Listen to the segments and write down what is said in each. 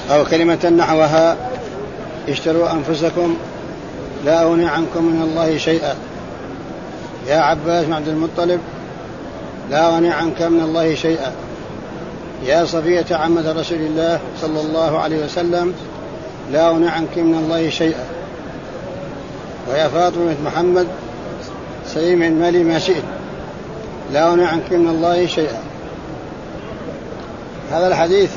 أو كلمة نحوها اشتروا أنفسكم لا أغني عنكم من الله شيئا. يا عباس بن عبد المطلب لا أغني عنك من الله شيئا. يا صفية عمة رسول الله صلى الله عليه وسلم لا أغني عنك من الله شيئا. ويا فاطمة محمد سليم المال ما شئت لا أغني عنك من الله شيئا. هذا الحديث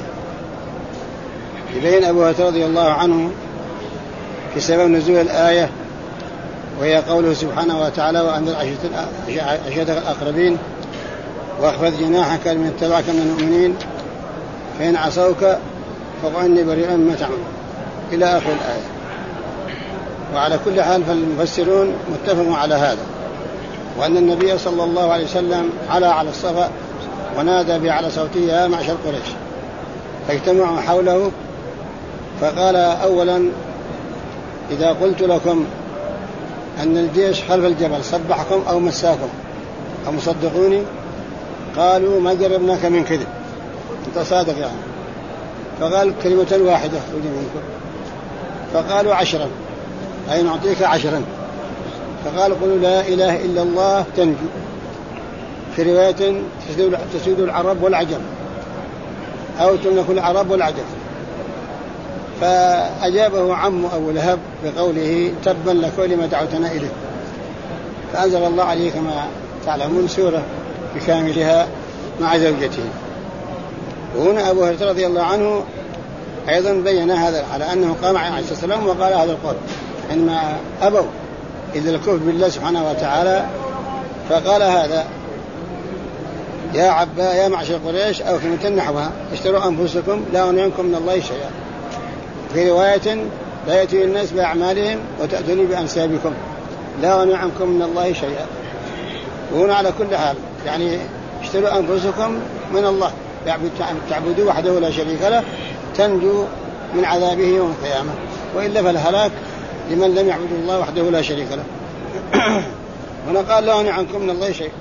يبين أبو هريرة رضي الله عنه في سبب نزول الآية، وهي قوله سبحانه وتعالى وأنذر عشيرتك الأقربين واخفض جناحك لمن اتبعك من المؤمنين فإن عصوك فقل إني بريء مما تعمل إلى آخر الآية. وعلى كل حال فالمفسرون متفقون على هذا، وأن النبي صلى الله عليه وسلم على الصفا ونادى بأعلى صوته يا معشر قريش، فاجتمعوا حوله فقال أولا إذا قلت لكم أن الجيش خلف الجبل صبحكم أو مساكم أو مصدقوني؟ قالوا ما جربناك من كذب، أنت صادق يعني. فقال كلمة واحدة منكم. فقالوا 10، أي نعطيك 10. فقال قلوا لا إله إلا الله تنجو. في رواية تسود العرب والعجم أو تملك العرب والعجم. فأجابه عم أبو لهب بقوله تبا لك ولما دعوتنا إليه. فأنزل الله عليه كما تعلمون سورة بكاملها مع زوجته. وهنا أبو هريرة رضي الله عنه أيضا بين هذا على أنه قام عليه الصلاة والسلام وقال هذا القول إنما أبوا إذا الكفر بالله سبحانه وتعالى. فقال هذا يا معشر قريش أو كلمة نحوها اشتروا أنفسكم لا أغني عنكم من الله شيئا. في رواية لا يأتي الناس بأعمالهم وتأتوني بأنسابكم لا أغني عنكم من الله شيئا. وهنا على كل حال يعني اشتروا أنفسكم من الله، تعبدوا وحده لا شريك له تنجو من عذابه يوم القيامة، وإلا فالهلاك لمن لم يعبد الله وحده لا شريك له. هنا قال لا أغني عنكم من الله شيء.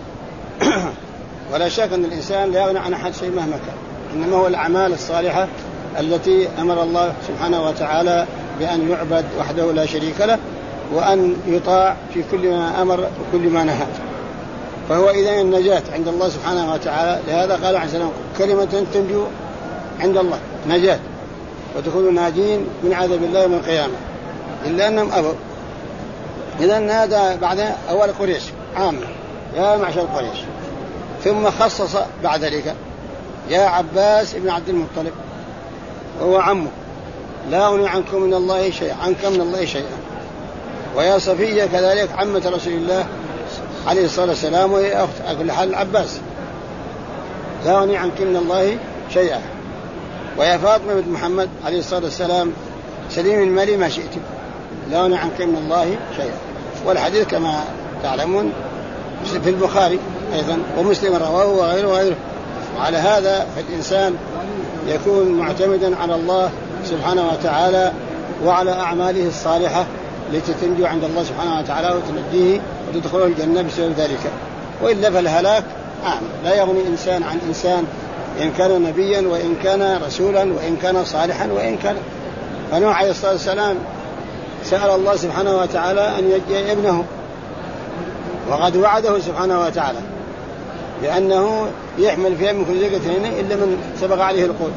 ولا شك أن الإنسان لا يغني عن أحد شيء مهما كان، إنما هو الأعمال الصالحة التي أمر الله سبحانه وتعالى بأن يعبد وحده لا شريك له وأن يطاع في كل ما أمر وكل ما نهى. فهو إذن النجاة عند الله سبحانه وتعالى. لهذا قال عليه السلام كلمة تنجو عند الله نجاة وتكونوا ناجين من عذاب الله يوم القيامة، إلا أنهم أبوا. إذن نادى بعد أول قريش عامة يا معشر قريش، ثم خصص بعد ذلك يا عباس بن عبد المطلب وهو عمه لا أغني عنكم من الله شيئا عنك من الله شيئا. ويا صفية كذلك عمة رسول الله عليه الصلاة والسلام وهي أخت على كل حال العباس لا أغني عنك من الله شيئا. ويا فاطمة بنت محمد عليه الصلاة والسلام سليم المال ما شئت لا أغني عنك من الله شيئا. والحديث كما تعلمون في البخاري أيضا ومسلم رواه وغيره. وعلى هذا فالإنسان يكون معتمدا على الله سبحانه وتعالى وعلى أعماله الصالحة التي تنجو عند الله سبحانه وتعالى وتنجيه وتدخله الجنة بسبب ذلك. وإلا فالهلاك لا يغني إنسان عن إنسان، إن كان نبيا وإن كان رسولا وإن كان صالحا وإن كان. فنوح عليه الصلاة والسلام سأل الله سبحانه وتعالى أن يجي ابنه، وقد وعده سبحانه وتعالى لأنه يحمل فيها من كل زوجتين إلا من سبق عليه القول،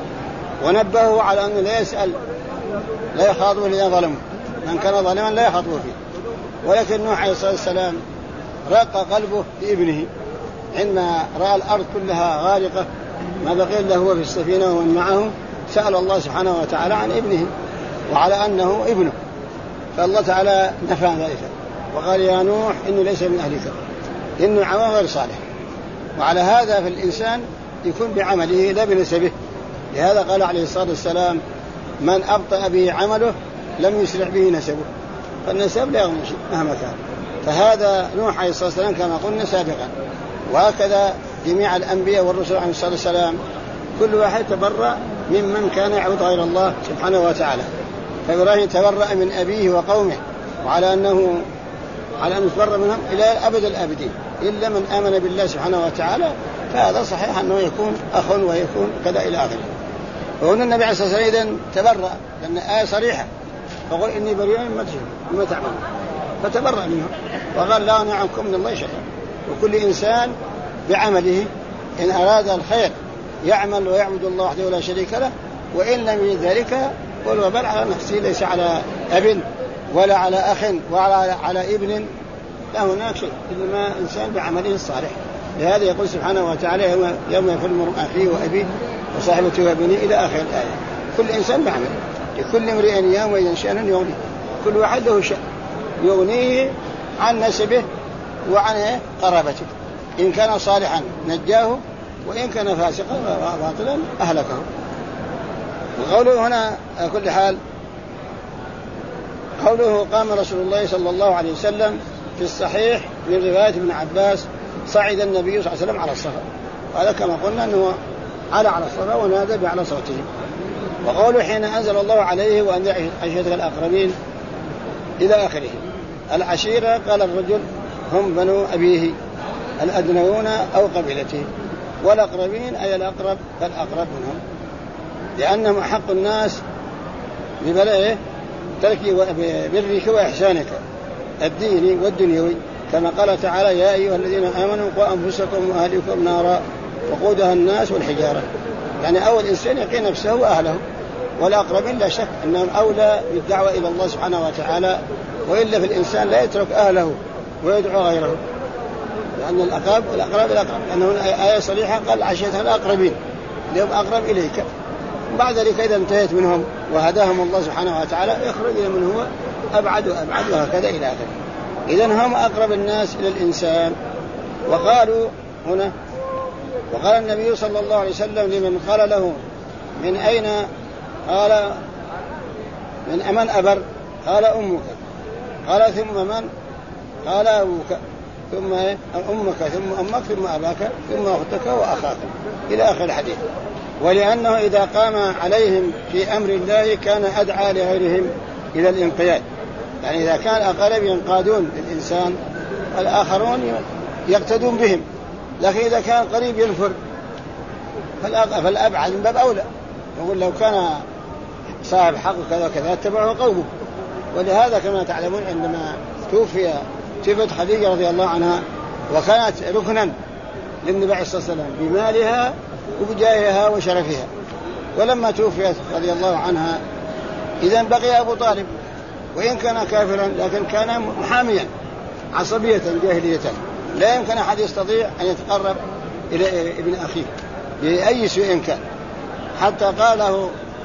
ونبهه على أنه لا يسأل لا يخاطب إذا ظلم، من كان ظالما لا يخاطب فيه. ولكن نوح عليه الصلاة والسلام رق قلبه لابنه عندما رأى الأرض كلها غارقة ما بقي له هو في السفينة ومن معه، سأل الله سبحانه وتعالى عن ابنه وعلى أنه ابنه، فالله تعالى نفى ذلك وقال يا نوح إنه ليس من أهلك إنه عمل غير صالح. وعلى هذا فالإنسان يكون بعمله لا بنسبه. لهذا قال عليه الصلاة والسلام من أبطأ به عمله لم يسرع به نسبه، فالنسب لا يغني شيء مهما كان. فهذا نوح عليه الصلاة والسلام كما قلنا سابقا. وهكذا جميع الأنبياء والرسل عليه الصلاة والسلام كل واحد تبرأ ممن كان يعبد غير الله سبحانه وتعالى. فإبراهيم تبرأ من أبيه وقومه وعلى أنه يتبرأ منهم إلى أبد الآبدين إلا من آمن بالله سبحانه وتعالى، فهذا صحيح أنه يكون أخ ويكون كذا إلى آخره. وهنا النبي عليه الصلاة والسلام إذن تبرأ، لأن آية صريحة، فقل إني بريء مما تعملون، فتبرأ منه وقال لا أغني عنكم من الله شيئا. وكل إنسان بعمله، إن أراد الخير يعمل ويعبد الله وحده لا شريك له، وإن لم يرد ذلك والوبال على نفسه، ليس على أب ولا على أخ ولا على ابن، لا هناك شيء، إنما إنسان بعمله الصالح. لهذا يقول سبحانه وتعالى يوم يفر المرء أخيه وأبيه وصاحبته وابنه إلى آخر الآية. كل إنسان بعمله، لكل امرئ يومئذ شأن يغنيه، كل واحد له شأن يغنيه عن نسبه وعن قرابته، إن كان صالحا نجاه، وإن كان فاسقا وباطلا أهلكه. وقوله هنا كل حال، قوله قام رسول الله صلى الله عليه وسلم في الصحيح من رواية ابن عباس صعد النبي صلى الله عليه وسلم على الصفا، وهذا كما قلنا أنه على الصفا ونادى بأعلى صوته. وقوله حين أنزل الله عليه وأنذر عشيرتك الأقربين إلى آخره. العشيرة قال الرجل هم بنو أبيه الأدنون أو قبيلته، والأقربين أي الأقرب فالأقرب منهم، لأنهم أحق الناس ببلاء ترك برك وإحسانك الديني والدنيوي، كما قال تعالى يا أيها الذين آمنوا قوا أنفسكم وأهلكم نارا وقودها الناس والحجارة. يعني أول إنسان يقي نفسه وأهله، والأقربين لا شك أنهم أولى بالدعوة إلى الله سبحانه وتعالى، وإلا في الإنسان لا يترك أهله ويدعو غيره، لأن الأقرب لأنه آية صريحة قال عشيرة الأقربين لهم أقرب إليك. بعد ذلك إذا انتهيت منهم وهداهم الله سبحانه وتعالى يخرج إلى من هو أبعد وأبعد، وهكذا إلى آخره. إذن هم أقرب الناس إلى الإنسان. وقالوا هنا، وقال النبي صلى الله عليه وسلم لمن قال له من أين؟ قال من أمن أبر؟ قال أمك. قال ثم من؟ قال أبوك، ثم أمك، ثم أمك، ثم أباك، ثم أختك وأخاك، إلى آخر الحديث. ولأنه إذا قام عليهم في أمر الله كان أدعى لغيرهم إلى الانقياد، يعني إذا كان أقرب ينقادون للإنسان والآخرون يقتدون بهم، لكن إذا كان قريب ينفر فالأبعد من باب أولى. يقول لو كان صاحب حق كذا وكذا اتبعه قومه. ولهذا كما تعلمون عندما توفيت خديجة رضي الله عنها، وكانت ركنا للنبي عليه الصلاة والسلام بمالها وبجاهها وشرفها، ولما توفيت رضي الله عنها إذن بقي أبو طالب، وإن كان كافرا لكن كان محاميا عصبية جاهلية، لا يمكن أحد يستطيع أن يتقرب إلى ابن أخيه بأي سوء كان. حتى قاله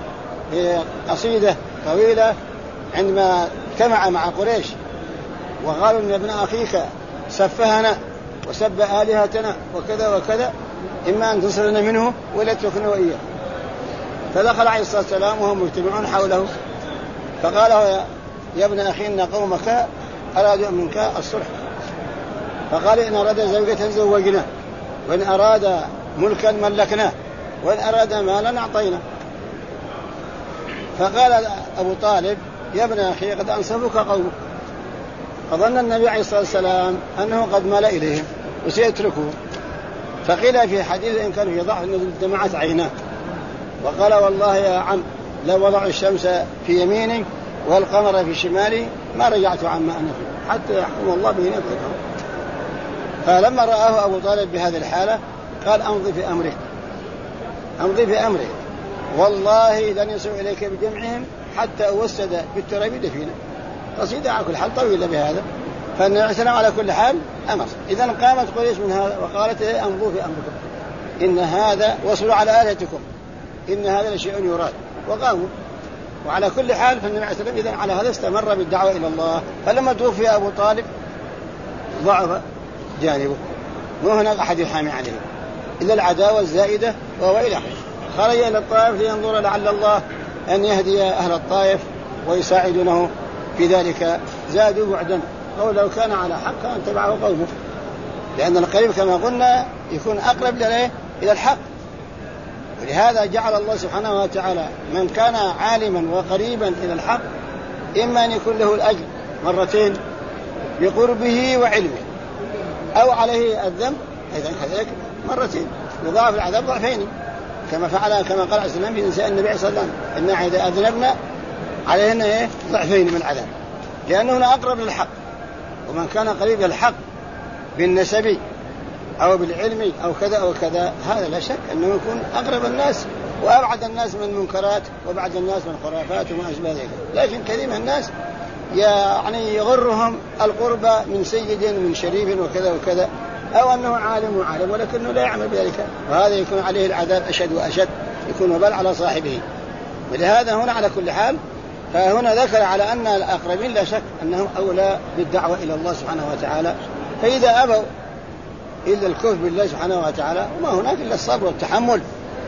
قصيدة طويلة عندما اجتمع مع قريش وقالوا إن ابن أخيك سفهنا وسب آلهتنا وكذا وكذا، إما أن تصلنا منه ولا تتركنا وإياه. فدخل عليه الصلاة والسلام وهم مجتمعون حوله، فقال يا ابن أخي إن قومك أرادوا منك الصلح، فقال إن أراد زوجة زوجنا، وإن أراد ملكا ملكناه، وإن أراد مالا أعطينا. فقال أبو طالب يا ابن أخي قد أنصفك قومك. فظن النبي عليه الصلاة والسلام أنه قد مال إليهم وسيتركه، فقيل في حديث إن كان في ضعف أنه دمعت عيناه، وقال والله يا عم لو وضع الشمس في يميني والقمر في شمالي ما رجعت عما أنا فيه حتى يحكم الله بيني وبينكم. فلما رآه أبو طالب بهذه الحالة قال أمضي في أمرك، أمضي في أمرك، والله لن يصل إليك بجمعهم حتى أوسد بالتراب دفينا. قصيدة على كل حال طويلة بهذا. فالنبي على كل حال أمر. إذن قامت قريش من هذا وقالت أمضوا في أمركم، إن هذا وصلوا على آلهتكم، إن هذا لشيء يراد، وقاموا. وعلى كل حال فالنبي عليه الصلاة والسلام إذن على هذا استمر بالدعوة إلى الله. فلما توفي أبو طالب ضعف جانبه، وهناك أحد يحامي عليه إلا العداوة الزائدة وهو إلى آخره. خرج إلى الطائف لينظر لعل الله أن يهدي أهل الطائف ويساعدونه في ذلك. زادوا بعدا، أو لو كان على حق أن تبعه قومه، لأن القريب كما قلنا يكون أقرب إلى الحق. ولهذا جعل الله سبحانه وتعالى من كان عالما وقريبا إلى الحق إما أن يكون له الأجر مرتين بقربه وعلمه، أو عليه الذنب أيضا كذلك مرتين، يضاعف العذاب ضعفين. كما قال عليه السلام في نساء النبي صلى الله عليه وسلم إن إذا أذنبنا عليهن ضعفين من العذاب، لأنه أقرب للحق. ومن كان قريب للحق بالنسب أو بالعلم أو كذا أو كذا، هذا لا شك أنه يكون أقرب الناس وأبعد الناس من المنكرات وبعد الناس من الخرافات وما أشبه ذلك. لكن كثير من الناس يعني يغرهم القربى من سيد من شريف وكذا وكذا، أو أنه عالم ولكنه لا يعمل بذلك، وهذا يكون عليه العذاب أشد وأشد، يكون وبال على صاحبه. ولهذا هنا على كل حال، فهنا ذكر على أن الأقربين لا شك أنهم أولى بالدعوة إلى الله سبحانه وتعالى. فإذا أبوا إلا الكفر بالله سبحانه وتعالى، وما هناك إلا الصبر والتحمل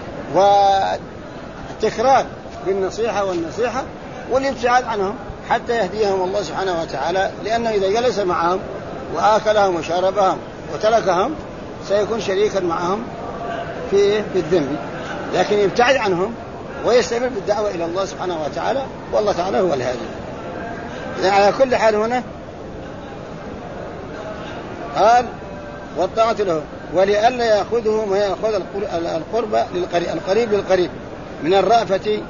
والتكرار بالنصيحة والنصيحة والابتعاد عنهم حتى يهديهم الله سبحانه وتعالى، لأنه إذا جلس معهم وآكلهم وشربهم وتركهم سيكون شريكا معهم في الذنب. لكن يبتعد عنهم ويستمر بالدعوة إلى الله سبحانه وتعالى، والله تعالى هو الهادي. إذن على كل حال هنا قال والطاعة له، ولئلا يأخذه ما يأخذ القريب للقريب من الرأفة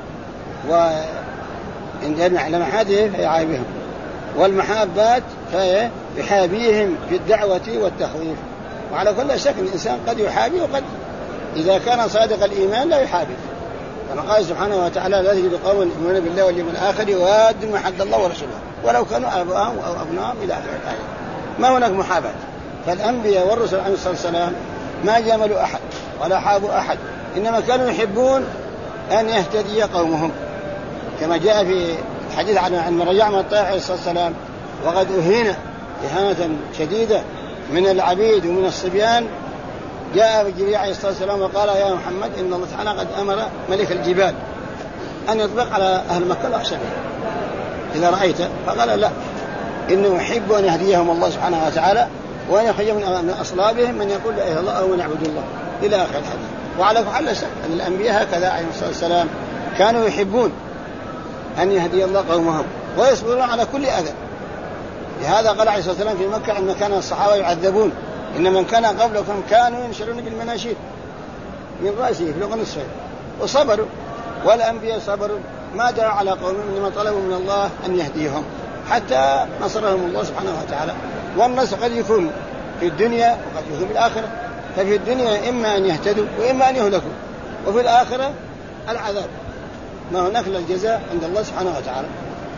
لمحاده فيعايبهم، والمحابات فيحابيهم في الدعوة والتخويف. وعلى كل شك الإنسان قد يحابي، وقد إذا كان صادق الإيمان لا يحابي، كما قال سبحانه وتعالى لا تجد قوما يؤمنون بالله واليوم الآخر يوادون ما حد الله ورسوله ولو كانوا آباءهم أو أبنائهم إلى آخر الآية. ما هناك محاباة. فالأنبياء والرسل عليه الصلاة والسلام ما جاملوا أحد ولا حابوا أحد، إنما كانوا يحبون أن يهتدي قومهم، كما جاء في الحديث عن من رجع من الطائع عليه الصلاة والسلام وقد أهين إهانة شديدة من العبيد ومن الصبيان، جاء جبريل عليه الصلاة والسلام وقال يا محمد إن الله تعالى قد أمر ملك الجبال أن يطبق على أهل مكة الأخشبين إذا رأيته، فقال لا، إنه يحب أن يهديهم الله سبحانه وتعالى وأن يخرج من أصلابهم من يقول لا إله إلا الله أو من يعبد الله إلى آخر الحديث. وعلى كل شك أن الأنبياء هكذا عليه الصلاة والسلام كانوا يحبون أن يهدي الله قومهم ويصبرون على كل أذى. لهذا قال عليه الصلاة والسلام في مكة أن كان الصحابة يعذبون، إن من كان قبلكم كانوا ينشرون بالمناشير من رأسه في لغة نصفه، وصبروا. والأنبياء صبروا ما دعوا على قومهم، إنما طلبوا من الله أن يهديهم حتى نصرهم الله سبحانه وتعالى. والنصر قد يكون في الدنيا وقد يكون في الآخرة. ففي الدنيا إما أن يهتدوا وإما أن يهلكوا، وفي الآخرة العذاب، ما هناك إلا الجزاء عند الله سبحانه وتعالى.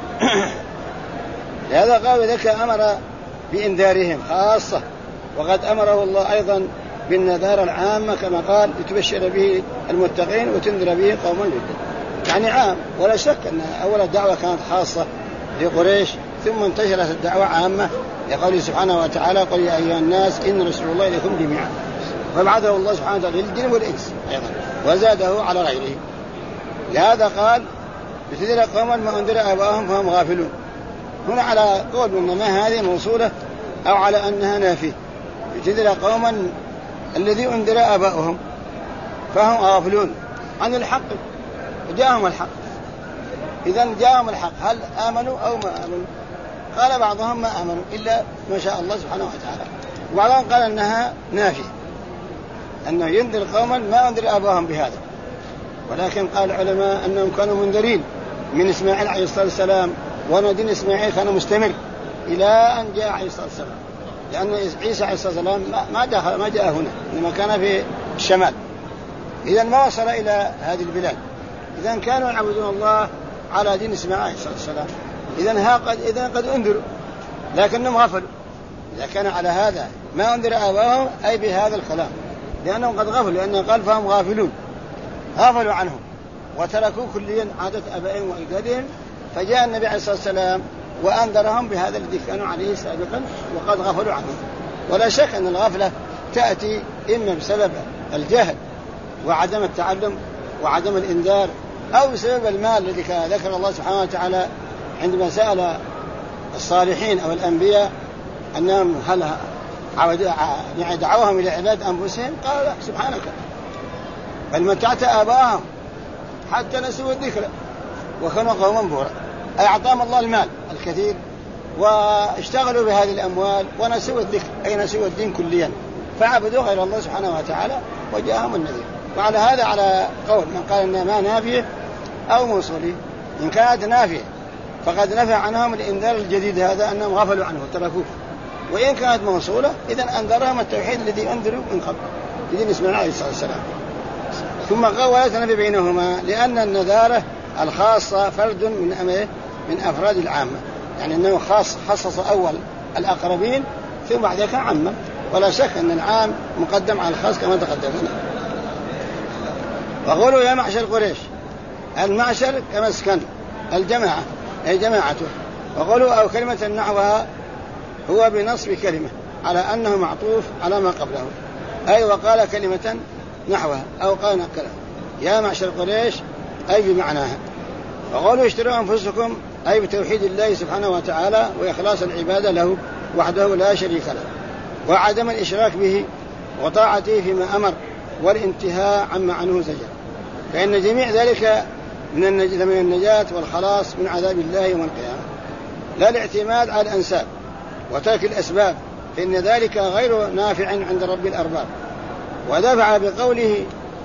لهذا قال ذلك أمر بإنذارهم خاصة، وقد أمره الله أيضا بالنذارة العامة كما قال لتبشر به المتقين وتنذر به قوما جدا، يعني عام. ولا شك أن أول الدعوة كانت خاصة لقريش، ثم انتشرت الدعوة عامة لقوله سبحانه وتعالى قل يا أيها الناس إن رسول الله إليكم جميعا، فبعثه الله سبحانه وتعالى للجن والإنس أيضا وزاده على غيره. لهذا قال لتنذر قوما ما أنذر آباءهم فهم غافلون. هنا على قول من ما هذه موصولة أو على أنها نافية. لتنذر قوما الذي أنذر آباؤهم فهم غافلون عن الحق، جاءهم الحق. إذن جاءهم الحق، هل آمنوا أو ما آمنوا؟ قال بعضهم ما آمنوا إلا ما شاء الله سبحانه وتعالى، وبعضهم قال أنها نافية، أنه ينذر قوما ما أنذر آباهم بهذا. ولكن قال العلماء أنهم كانوا منذرين من إسماعيل عليه الصلاة والسلام، وأن دين إسماعيل كان مستمر إلى أن جاء عليه الصلاة والسلام، لأن عيسى عليه الصلاة والسلام ما جاء هنا، إنما كان في الشمال. إذن ما وصل إلى هذه البلاد. إذن كانوا يعبدون الله على دين إسماعيل عليه الصلاة والسلام. إذن قد أنذروا لكنهم غفلوا. إذا كان على هذا ما أنذر آباءهم أي بهذا الكلام، لأنهم قد غفلوا، لأنه قال فهم غافلون، غفلوا عنهم وتركوا كليا عادة آبائهم وأجدادهم. فجاء النبي عليه الصلاة والسلام وأنذرهم بهذا الذي كانوا عليه سابقا وقد غفلوا عنه. ولا شك أن الغفلة تأتي إما بسبب الجهل وعدم التعلم وعدم الإنذار، أو بسبب المال الذي ذكر الله سبحانه وتعالى عندما سأل الصالحين أو الأنبياء أنهم هل دعوهم إلى عباد أنفسهم، قال سبحانك بل متعت آباءهم حتى نسوا الذكر وكانوا قوما بورا. أي أعطاهم الله المال الكثير واشتغلوا بهذه الأموال ونسوا الذكر، أي نسوا الدين كليا، فعبدوا غير الله سبحانه وتعالى وجاءهم النذير. وعلى هذا على قول من قال إنها ما نافية أو موصولة. إن كانت نافية فقد نفى عنهم الإنذار الجديد هذا أنهم غفلوا عنه وتركوه، وإن كانت موصولة إذن أنذرهم التوحيد الذي أنذروا من قبل إذن اسمه عليه الصلاة والسلام. ثم قال ولا تنافي بينهما لأن النذارة الخاصة فرد من أفراد العامة، يعني أنه خصص أول الأقربين ثم بعد ذلك عامة، ولا شك أن العام مقدم على الخاص كما تقدم. وقولوا يا معشر قريش، المعشر كمسكن الجماعة أي جماعته. وقولوا أو كلمة نحوها هو بنصب كلمة على أنه معطوف على ما قبله، أي وقال كلمة نحوها أو قال كلمة يا معشر قريش أي بمعناها. وقولوا اشتروا أنفسكم أي بتوحيد الله سبحانه وتعالى وإخلاص العبادة له وحده لا شريك له، وعدم الإشراك به وطاعته فيما أمر والانتهاء عما عنه زجر، فإن جميع ذلك من النجاة والخلاص من عذاب الله يوم القيامة، لا الاعتماد على الأنساب وترك الأسباب، فإن ذلك غير نافع عند رب الأرباب. ودفع بقوله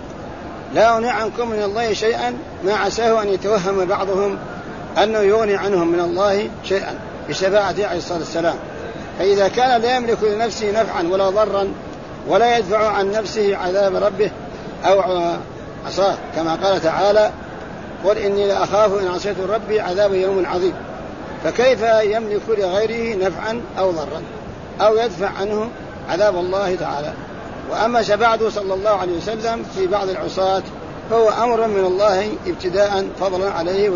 لا أغني عنكم من الله شيئا ما عساه أن يتوهم بعضهم أنه يغني عنهم من الله شيئا بشفاعته عليه الصلاة والسلام، فإذا كان لا يملك لنفسه نفعا ولا ضرا ولا يدفع عن نفسه عذاب ربه أو عصاه، كما قال تعالى قل إني لأخاف إن عصيت ربي عذاب يوم عظيم، فكيف يملك لغيره نفعا أو ضرا أو يدفع عنه عذاب الله تعالى. وأما شفاعته صلى الله عليه وسلم في بعض العصاة فهو أمر من الله ابتداء فضلا عليه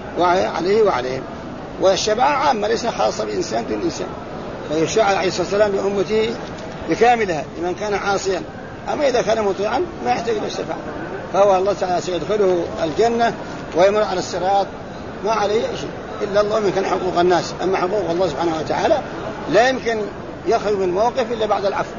وعليهم. والشفاعة عامة ليس خاصة بإنسان دون إنسان، فيشفع عليه الصلاة والسلام لأمته بكاملها لمن كان عاصيا، أما إذا كان مطيعا ما يحتاج إلى الشفاعة، فهو الله تعالى سيدخله الجنة ويمر على الصراط ما عليه شيء إلا الله من كان حقوق الناس. أما حقوق الله سبحانه وتعالى لا يمكن يخرج من موقف إلا بعد العفو،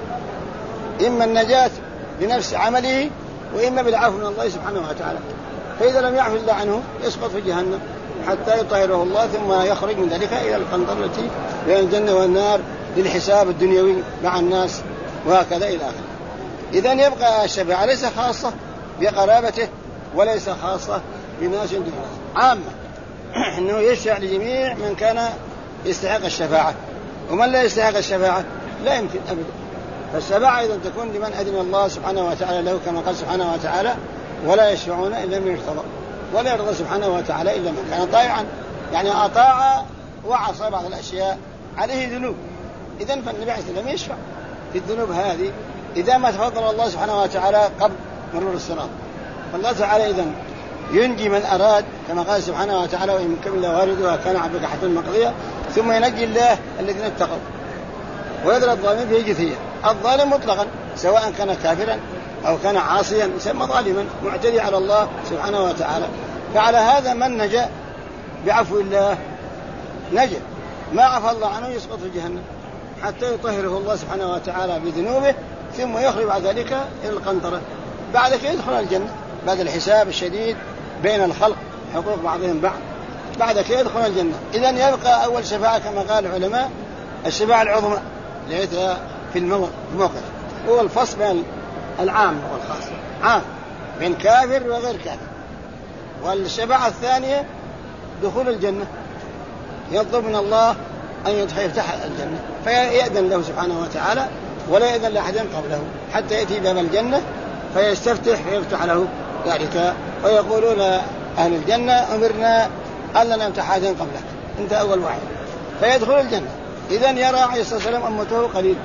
إما النجاة بنفس عمله وإما بالعفو من الله سبحانه وتعالى، فإذا لم يعفو الله عنه يسقط في جهنم حتى يطهره الله ثم يخرج من ذلك إلى القنطرة التي بين الجنة والنار للحساب الدنيوي مع الناس وهكذا إلى آخره. إذن يبقى الشفاعة ليس خاصة بقرابته وليس خاصة بناس دون ناس، عامة إنه يشفع لجميع من كان يستحق الشفاعة، ومن لا يستحق الشفاعة لا يمكن أبدا. فالشفاعة إذن تكون لمن أذن الله سبحانه وتعالى له كما قال سبحانه وتعالى ولا يشفعون إلا من يرتضى، ولا يرضى سبحانه وتعالى إلا من كان طائعا، يعني أطاع وعصى بعض الأشياء عليه ذنوب، إذن فالنبي عليه الصلاة والسلام يشفع في الذنوب هذه إذا ما تفضل الله سبحانه وتعالى قبل مرور الصراط. فالله تعالى إذن ينجي من أراد كما قال سبحانه وتعالى وإن منكم إلا واردها كان عبدك حتما مقضيا، ثم ينجي الله الذين اتقوا ويذر الظالمين فيه جثيا. الظالم مطلقا سواء كان كافرا أو كان عاصيا يسمى ظالما معتدي على الله سبحانه وتعالى. فعلى هذا من نجا بعفو الله نجا، ما عفى الله عنه يسقط في جهنم حتى يطهره الله سبحانه وتعالى بذنوبه ثم يخرج بعد ذلك إلى القنطرة، بعد كده يدخل الجنة بعد الحساب الشديد بين الخلق حقوق بعضهم بعض، بعد كده يدخل الجنة. إذن يبقى أول شفاعة كما قال العلماء الشفاعة العظمى ليتها في الموقف، هو الفصل بين العام والخاص، عام بين كافر وغير كافر. والشفاعة الثانية دخول الجنة، يطلب من الله أن يفتح الجنة فيأذن له سبحانه وتعالى ولا يأذن لأحد قبله حتى يأتي باب الجنة فيستفتح فيفتح له ذلك، ويقولون أهل الجنة أمرنا ألا نمتح أحد قبلك أنت أول واحد، فيدخل الجنة. إذن يرى عليه الصلاة والسلام أمته قليل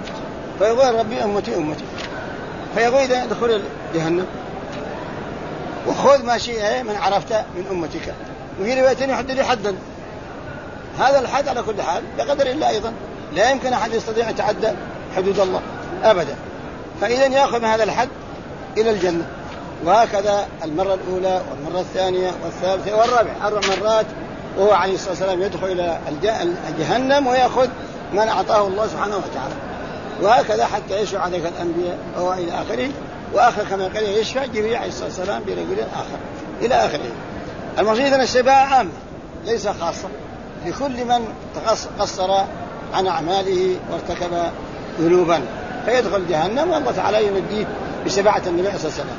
فيقول ربي أمتي أمتي، فيقول إذا ادخل جهنم وخذ ما شيء من عرفت من أمتك. وفي رواية يحد لي حدا، هذا الحد على كل حال بقدر الله أيضا، لا يمكن أحد يستطيع يتعدى حدود الله أبدا، فإذا يأخذ من هذا الحد إلى الجنة. وهكذا المرة الأولى والمرة الثانية والثالثة والرابعة 4 مرات وهو عليه الصلاة والسلام يدخل إلى جهنم ويأخذ من أعطاه الله سبحانه وتعالى، وهكذا حتى يشفع ذلك الأنبياء وإلى آخره. وآخر كما قال يشفع جبريل عليه الصلاة والسلام برجل آخر إلى آخره. المقصود أن الشفاعة عامة ليس خاصة لكل من قصر عن أعماله وارتكب ذنوبا فيدخل جهنم، والله تعالى ينجيه بشفاعة النبي صلى الله عليه وسلم.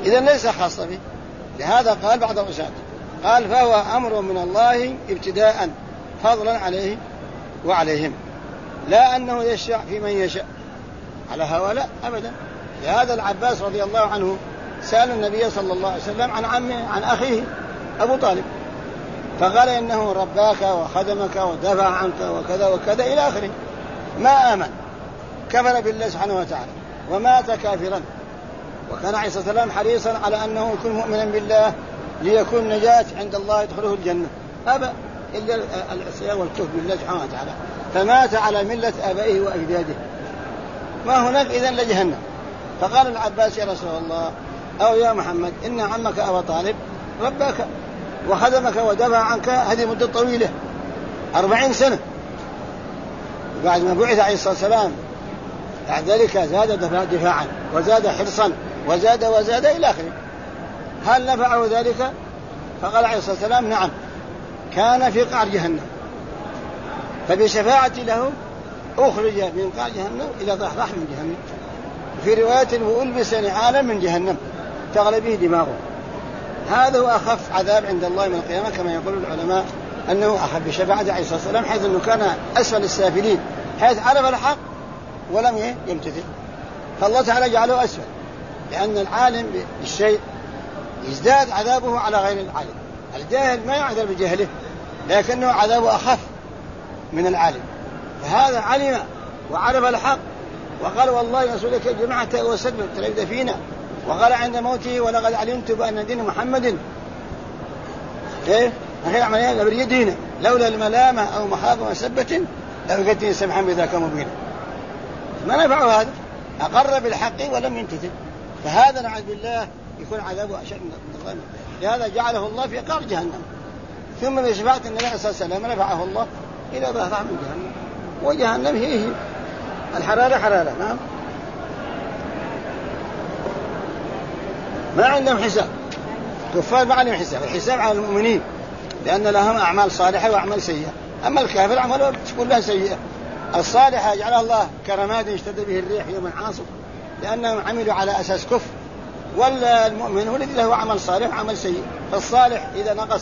إذا ليس خاصة به. لهذا قال بعض الرسالة قال فهو أمر من الله ابتداء فضلا عليه وعليهم، لا أنه يشرع في من يشاء على هؤلاء أبدا. لهذا العباس رضي الله عنه سأل النبي صلى الله عليه وسلم عن عمه عن أخيه أبو طالب، فقال إنه رباك وخدمك ودفع عنك وكذا وكذا إلى آخره، ما آمن، كفر بالله سبحانه وتعالى ومات كافرا. وكان عليه الصلاة والسلام حريصا على أنه يكون مؤمنا بالله ليكون نجاة عند الله يدخله الجنة، أبى إلا العصيان والكفر بالله سبحانه وتعالى، فمات على ملة آبائه وأجداده، ما هناك إذن لجهنم. فقال العباس يا رسول الله أو يا محمد إن عمك أبا طالب ربك وخدمك ودفع عنك هذه مدة طويلة 40 سنة، بعد ما بعث عليه الصلاة والسلام بعد ذلك زاد دفاعا وزاد حرصا وزاد إلى آخره، هل نفعه ذلك؟ فقال عليه الصلاة والسلام نعم، كان في قعر جهنم، فبشفاعة له أخرج من قعر جهنم إلى ضحضاح من جهنم، في رواية وألبس نعالا من جهنم تغلى به دماغه. هذا هو أخف عذاب عند الله من القيامة كما يقول العلماء، أنه أخف بشفاعة عليه الصلاة والسلام، حيث أنه كان أسفل السافلين، حيث عرف الحق ولم يمتثل، فالله تعالى جعله أسفل، لأن العالم بالشيء يزداد عذابه على غير العالم. الجاهل ما يعذب بجهله، لكنه عذابه أخف من العالم، فهذا علم وعرف الحق وقال والله رسولك جمعت وسلم تلبد فينا، وقال عند موته ولقد علمت بأن دين محمد أخير عمليا لبرية دينه لولا الملامة أو مخافة وسبة لفقدتني سمحا بذاك مبينا. ما نفعه هذا، أقر بالحق ولم يمتثل، فهذا نعوذ بالله يكون عذابه أشد من الله. لهذا جعله الله في قعر جهنم، ثم بشفاعة النبي عليه الصلاة والسلام رفعه الله إلى ضحضاح من جهنم، وجهنم هي الحرارة حرارة. نعم، ما عندهم حساب، كفار ما عندهم حساب، الحساب على المؤمنين لأن لهم أعمال صالحة وأعمال سيئة، أما الكافر أعماله كلها سيئة. الصالحة يجعلها الله كرماد يشتد به الريح يوم عاصف، لأنهم عملوا على أساس كفر، والمؤمن هو الذي له عمل صالح وعمل سيء، فالصالح إذا نقص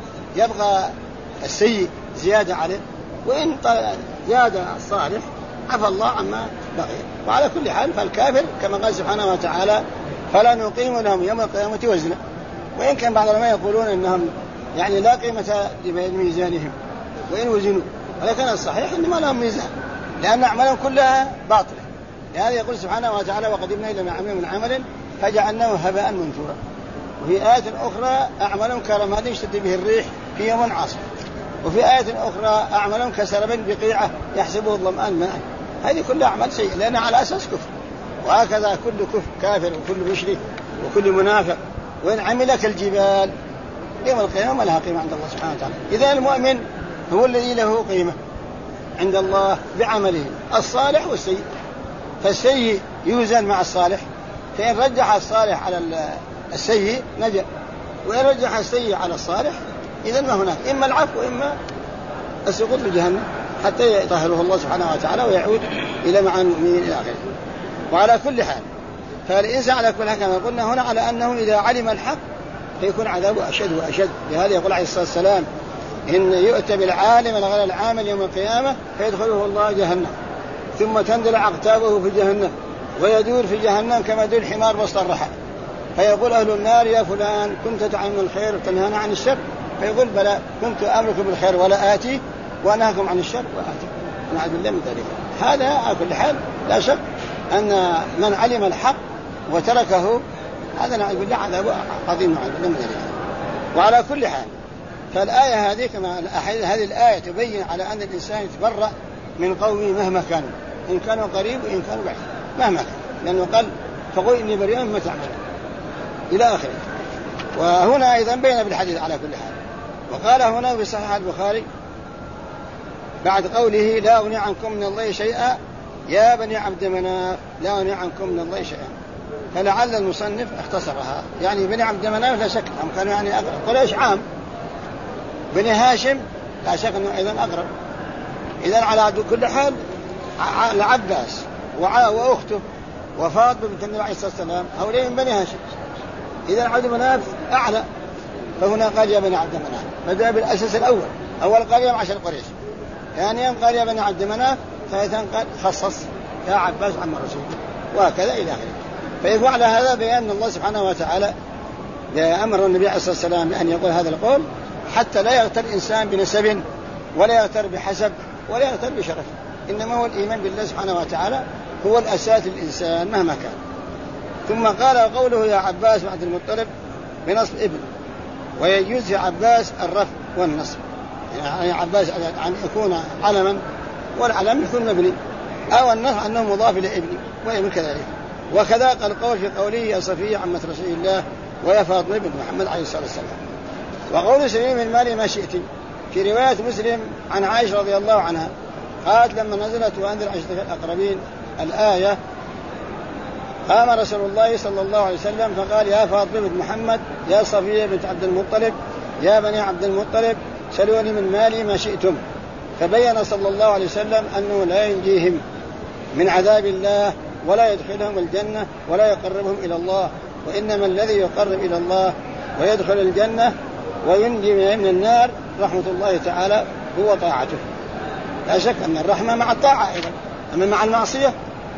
يبقى السيء زيادة عليه، وإن زاد الصالح عفى الله عما بقي. وعلى كل حال فالكافر كما قال سبحانه وتعالى فلا نقيم لهم يوم القيامة وزنا، وإن كان بعض العلماء يقولون إنهم يعني لا قيمة لميزانهم وإن وزنوا، ولكن الصحيح إن ما لهم ميزان لأن أعمالهم كلها باطلة. لهذا يقول سبحانه وتعالى وقدمنا إلى ما عملوا من عمل فجعلناه هباء منثورا. وفي آية أخرى أعمالهم كرماد يشتد به الريح في يوم عاصف، وفي آية أخرى أعمالهم كسراب بقيعة يحسبه الظمآن ماء. هذه كلها أعمال سيئة لأنها على أساس كفر، وهكذا كل كافر وكل مشرك وكل منافق وإن عمل كالجبال يوم القيامة ما لها قيمة عند الله سبحانه وتعالى. إذا المؤمن هو الذي له قيمة عند الله بعمله الصالح والسيء، فالسيء يوزن مع الصالح، فإن رجح الصالح على السيء نجا، وإن رجح السيء على الصالح إذا ما هناك إما العفو وإما السقوط بجهنم حتى يطهره الله سبحانه وتعالى ويعود إلى مع المؤمنين إلى آخره. وعلى كل حال فالإنسان على كل حال كما قلنا هنا على أنه إذا علم الحق فيكون عذابه أشد وأشد. لهذا يقول عليه الصلاة والسلام إن يؤتى بالعالم الغير العامل يوم القيامة فيدخله الله جهنم ثم تندل أقتابه في جهنم ويدور في جهنم كما يدور الحمار وسط الرحى، فيقول أهل النار يا فلان كنت تعلم الخير وتنهانا عن الشر، فيقول بلى كنت أمركم بالخير ولا آتي وأنهاكم عن الشر وآتي. نعوذ بالله من ذلك. هذا على كل حال لا شك أن من علم الحق وتركه هذا نعوذ بالله عذابه عظيم نعوذ بالله من ذلك. وعلى كل حال فالآية هذه كما هذه الآية تبين على أن الإنسان يتبرأ من قومه مهما كانوا، إن كانوا قريب وإن كانوا بعيد مهما كان، لأنه قال فقل إني بريء مما تعملون إلى آخره. وهنا أيضا بين بالحديث على كل حال. وقال هنا في صحيح البخاري بعد قوله لا أغني عنكم من الله شيئا يا بني عبد مناف لا أغني عنكم من الله شيئا، فلعل المصنف اختصرها، يعني بني عبد مناف لا شك هم كانوا يعني قريش عام، بني هاشم لا شك أنه أيضا أقرب. إذن على كل حال العباس وأخته وفاطمة بنت النبي عليه الصلاة والسلام هؤلاء من بني هاشم، إذا عبد مناف أعلى، فهنا قال يا بني عبد مناف، بدأ بالأساس الأول. أول قال يا معشر قريش، ثانيا قال يا بني عبد مناف، ثالثا قال خصص يا عباس عم الرسول، وهكذا إلى آخره. فيفعل هذا بأن الله سبحانه وتعالى أمر النبي عليه الصلاة والسلام بأن يقول هذا القول حتى لا يغتر الإنسان بنسب ولا يغتر بحسب ولا يغتر بشرف، إنما هو الإيمان بالله سبحانه وتعالى هو الأساس للإنسان مهما كان. ثم قال قوله يا عباس بن عبد المطلب بنصب ابن، ويجوز في عباس الرفع والنصب، يعني عباس أن يكون علما والعلم يكون مبني، أو النصب أنه مضاف إلى ابن وابن كذلك. وكذا قال القول في قوله يا صفية عمة رسول الله ويا فاطمة بن محمد عليه الصلاة والسلام. وقول سليم من مالي ما شئت في رواية مسلم عن عائشة رضي الله عنها قالت لما نزلت وأنذر عشيرتك الأقربين الآية قام رسول الله صلى الله عليه وسلم فقال يا فاطمة بن محمد يا صفية بنت عبد المطلب يا بني عبد المطلب سلوني من مالي ما شئتم، فبين صلى الله عليه وسلم أنه لا ينجيهم من عذاب الله ولا يدخلهم الجنة ولا يقربهم إلى الله، وإنما الذي يقرب إلى الله ويدخل الجنة وينجي من النار رحمة الله تعالى هو طاعته. لا شك أن الرحمة مع الطاعة أيضا، أما مع المعصية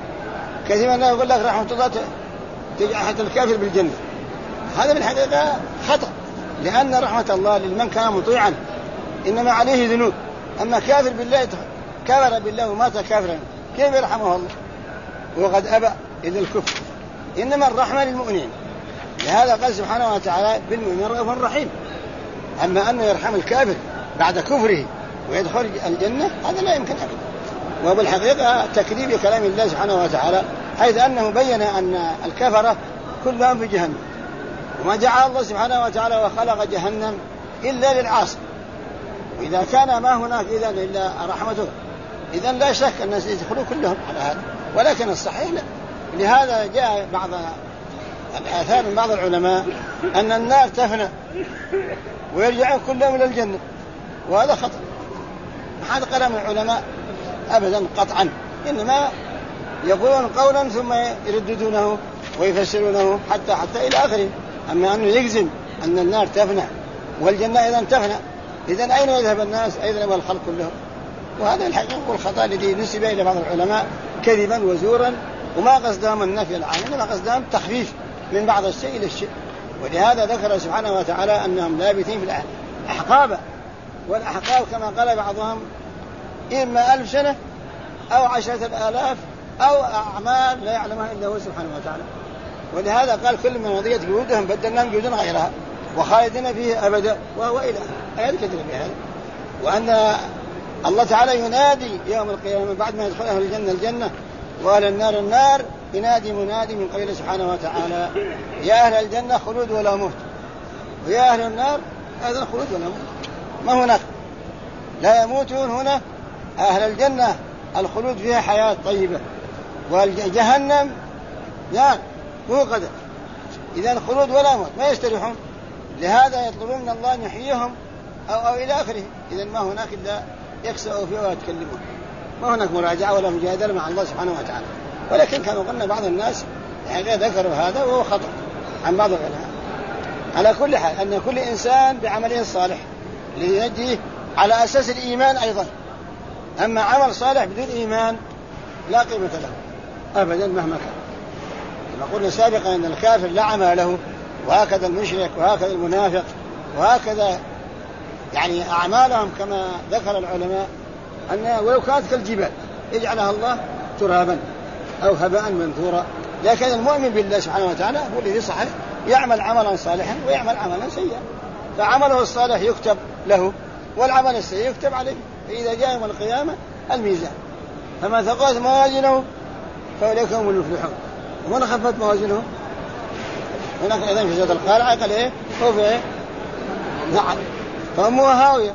كثيرا لا يقول لك رحمة الله تجعل حتى الكافر بالجنة، هذا بالحقيقة خطأ، لأن رحمة الله لمن كان مطيعا إنما عليه ذنوب، أما كافر بالله كفر بالله ومات كافرا كيف يرحمه الله وقد أبى إذا الكفر؟ إنما الرحمة للمؤمنين، لهذا قال سبحانه وتعالى بالمؤمن رؤوف رحيم. أما أنه يرحم الكافر بعد كفره ويدخل الجنة هذا لا يمكن أبدا، وبالحقيقة تكذيب كلام الله سبحانه وتعالى، حيث أنه بين أن الكفرة كلهم في جهنم، وما جعل الله سبحانه وتعالى وخلق جهنم إلا للعاصي، وإذا كان ما هناك إذن إلا رحمته إذن لا شك أن الناس يدخلوا كلهم على هذا، ولكن الصحيح لا. لهذا جاء بعض الآثار من بعض العلماء أن النار تفنى ويرجعون كلهم إلى الجنة، وهذا خطأ. هذا كلام العلماء أبدا قطعا، إنما يقولون قولا ثم يرددونه ويفسرونه حتى إلى آخره. أما أنه يجزم أن النار تفنى والجنة أيضا تفنى، إذن أين يذهب الناس أيضا والخلق كلهم؟ وهذا الحقيقة والخطأ الذي نسب إلى بعض العلماء كذبا وزورا، وما قصدهم النفي العام، إنما قصدهم تخفيف من بعض الشيء إلى الشيء. ولهذا ذكر سبحانه وتعالى أنهم لابثين في الأحقاب، والأحقاب كما قال بعضهم إما 1000 سنة أو 10,000 أو أعمال لا يعلمها إلا هو سبحانه وتعالى. ولهذا قال كل من وضيت جلودهم بدلناهم جلودا غيرها وخالدين فيه أبدا، وهو إلى آيات كثيرة بهذا. وأن الله تعالى ينادي يوم القيامة بعد ما يدخل أهل الجنة الجنة وأهل النار النار، ينادي منادي من قبل سبحانه وتعالى يا أهل الجنة خلود ولا موت، ويا أهل النار أيضا خلود ولا موت، ما هناك لا يموتون. هنا أهل الجنة الخلود فيها حياة طيبة، والجهنم نار موقدة، إذا الخلود ولا موت ما يستريحون. لهذا يطلبون من الله أن يحييهم أو إلى آخره. إذا ما هناك إلا يكسأوا فيه ويتكلمون، ما هناك مراجعة ولا مجادلة مع الله سبحانه وتعالى. ولكن كما قلنا بعض الناس ذكروا هذا وهو خطأ عن بعض العلماء. على كل حال أن كل إنسان بعمله الصالح لينجيه على أساس الإيمان أيضا، أما عمل صالح بدون إيمان لا قيمة له أبدا مهما كان. كما قلنا سابقا أن الكافر لا عمل له، وهكذا المشرك وهكذا المنافق، وهكذا يعني أعمالهم كما ذكر العلماء أن ولو كانت كالجبال يجعلها الله ترابا أو هباء منثورا. لكن المؤمن بالله سبحانه وتعالى هو الذي صحيح يعمل عملا صالحا ويعمل عملا سيئا، فعمله الصالح يكتب له والعمل السيء يكتب عليه. فإذا جاء يوم القيامة الميزان فما ثقلت موازينه فأولئك هم المفلحون، ومن خفت موازينه هناك أيضا في سورة القارعة قال إيه هو في إيه نعم فأمها هاوية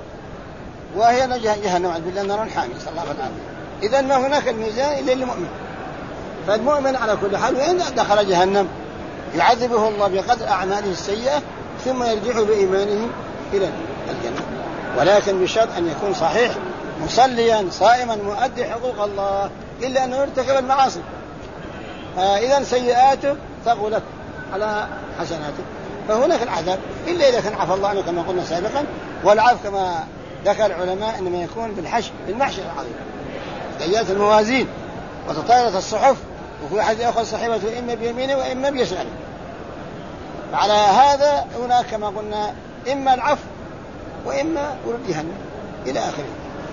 وهي جهنم بالله نار حامي صلى الله عليه وسلم. إذن ما هناك الميزان إلا للمؤمن. فالمؤمن على كل حال وإن دخل جهنم يعذبه الله بقدر أعماله السيئة ثم يرجع بإيمانه إلى الجنة، ولكن بشرط أن يكون صحيح مصليا صائما مؤدي حقوق الله، إلا أنه يرتكب المعاصي، إذن سيئاته تغلب على حسناته. فهناك العذاب إلا إذا كان عفى الله عنه كما قلنا سابقا. والعفو كما ذكر العلماء إنما يكون بالمحشر العظيم، ديات الموازين وتطايرت الصحف، وفي أحد يأخذ صحيفته إما بيمينه وإما بيساره. فعلى هذا هناك كما قلنا إما العفو وإما ورد جهنم إلى آخره.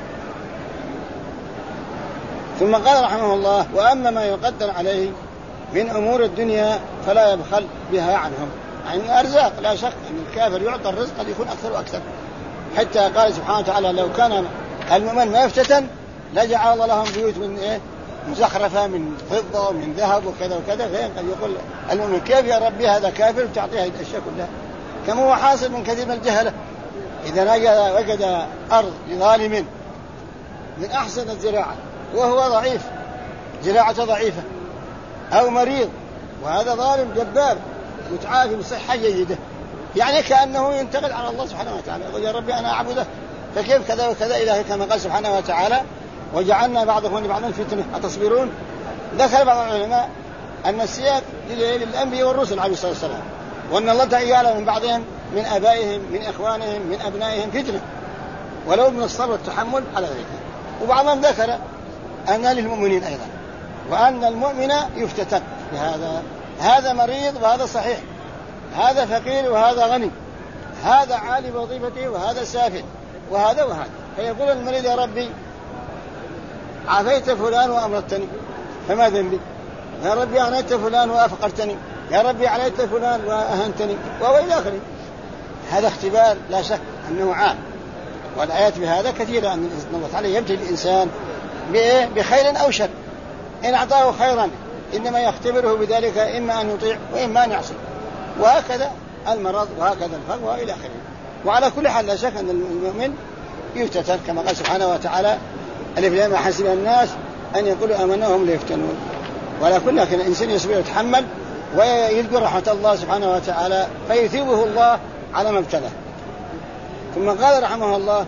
ثم قال رحمه الله: وأما ما يقدر عليه من أمور الدنيا فلا يبخل بها عنهم. يعني أرزاق لا شك أن الكافر يعطى الرزق قد يكون أكثر وأكثر، حتى قال سبحانه وتعالى: لو كان المؤمن ما يفتتن لجعل الله لهم بيوت من مزخرفة من فضة ومن ذهب وكذا وكذا. فين قد يقول المؤمن: كيف يا ربي هذا كافر وتعطيه هذه الأشياء كلها؟ كما هو حاصل من كثير من الجهلة، إذا وجد أرض لظالم من أحسن الزراعة وهو ضعيف، زراعته ضعيفة، أو مريض وهذا ظالم جبار متعافي بصحة جيدة، يعني كأنه ينتقل على الله سبحانه وتعالى، يقول: يا ربي أنا أعبده، فكيف كذا وكذا إلهي؟ كما قال سبحانه وتعالى: وجعلنا بعضكم لبعض فتنة أتصبرون. ذكر بعض العلماء أن السياق للأنبياء والرسل عليه الصلاة والسلام، وأن الله تعالى من بعضهم من آبائهم من إخوانهم من أبنائهم فتنة، ولو من الصبر والتحمل على ذلك. وبعضهم ذكر أن للمؤمنين أيضا، وأن المؤمن يفتتن بهذا، هذا مريض وهذا صحيح، هذا فقير وهذا غني، هذا عالي بوظيفته وهذا سافل، وهذا وهذا. فيقول المريض: يا ربي عافيت فلان وأمرتني فما ذنبي؟ يا ربي أعنيت فلان وأفقرتني، يا ربي عليت فلان وأهنتني، وإلى آخره. هذا اختبار لا شك أنه عام، والآيات بهذا كثيرة، أن الله تعالى يبتلي الإنسان بخير أو شر. إن أعطاه خيرا إنما يختبره بذلك إما أن يطيع وإما أن يعصي، وهكذا المرض وهكذا الفقر وإلى آخره. وعلى كل حال لا شك أن المؤمن يفتتن، كما قال سبحانه وتعالى: ألف لام حسب الناس أن يقولوا آمنا وهم لا يفتنون. ولا كل لكن الإنسان يصبر ويتحمل ويذكر رحمة الله سبحانه وتعالى فيثيبه الله على ما ابتلاه. ثم قال رحمه الله: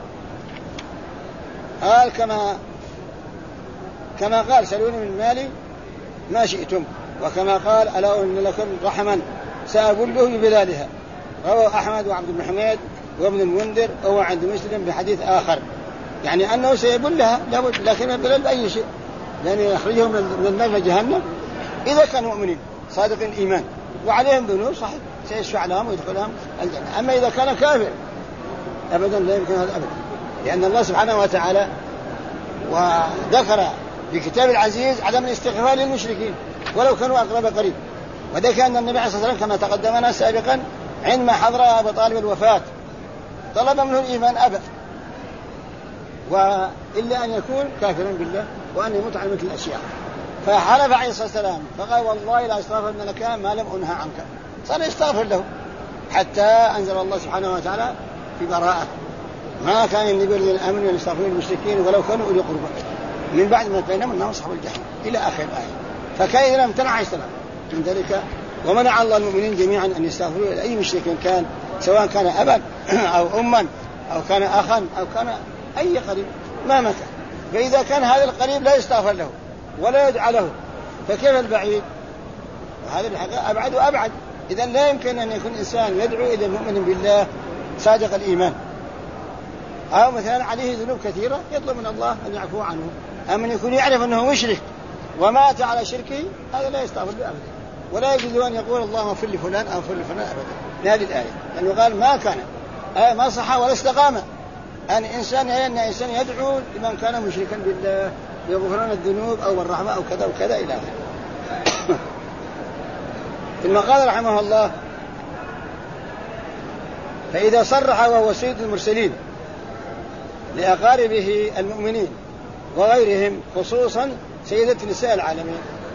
قال كما قال: سلوني من مالي ما شئتم، وكما قال: ألا أن لكم رحما سأبله ببلادها. رواه أحمد وعبد بن حميد وابن المنذر، وهو عند مسلم بحديث آخر، يعني أنه سيبلها لابد، لكن البلد بأي شيء، لأن يخرجهم من النار جهنم إذا كانوا مؤمنين صادق الإيمان وعليهم ذنوب صحيح سيشفع لهم ويدخلهم الجنة. أما إذا كان كافر أبدا لا يمكن هذا أبدا، لأن الله سبحانه وتعالى وذكر في كتاب العزيز عدم الاستغفار للمشركين ولو كانوا أقرب قريب. وذلك أن النبي عليه الصلاة والسلام كما تقدمنا سابقا عندما حضر أبو طالب الوفاة طلب منه الإيمان أبى، وإلا أن يكون كافرا بالله وأن يموت على مثل الأشياء، فحلف عليه الصلاة والسلام فقال: والله لا أستغفر لك ما لم أنهى عنك. صار يستغفر له حتى أنزل الله سبحانه وتعالى في براءة: ما كان النبي الذين آمنوا أن يستغفروا للمشركين ولو كانوا أولي قربى من بعد ما بينهم أنهم أصحاب الجحيم إلى آخر الآية. فكان إذا امتنع يستغفر من ذلك، ومنع الله المؤمنين جميعا أن يستغفروا لأي مشرك كان، سواء كان أبا أو أما أو كان أخا أو كان أي قريب ما مكان. فإذا كان هذا القريب لا يستغفر له ولا يدعى له، فكيف البعيد؟ وهذا الحقيقة أبعد وأبعد. إذا لا يمكن أن يكون إنسان يدعو إلى المؤمن بالله صادق الإيمان، أو مثلا عليه ذنوب كثيرة يطلب من الله أن يعفو عنه، أما أن يكون يعرف أنه مشرك ومات على شركه، هذا لا يستغفر له أبدا، ولا يجوز أن يقول: اللهم اغفر لفلان أو اغفر لفلان أبدا لهذه الآية، لأنه قال: ما كان ما صح ولا استقام أن إنسان يدعو لمن كان مشركا بالله بغفران الذنوب أو الرحمة أو كذا وكذا إلى آخره. ثم قال رحمه الله: فإذا صرح وهو سيد المرسلين لأقاربه المؤمنين وغيرهم، خصوصا سيدة نساء العالمين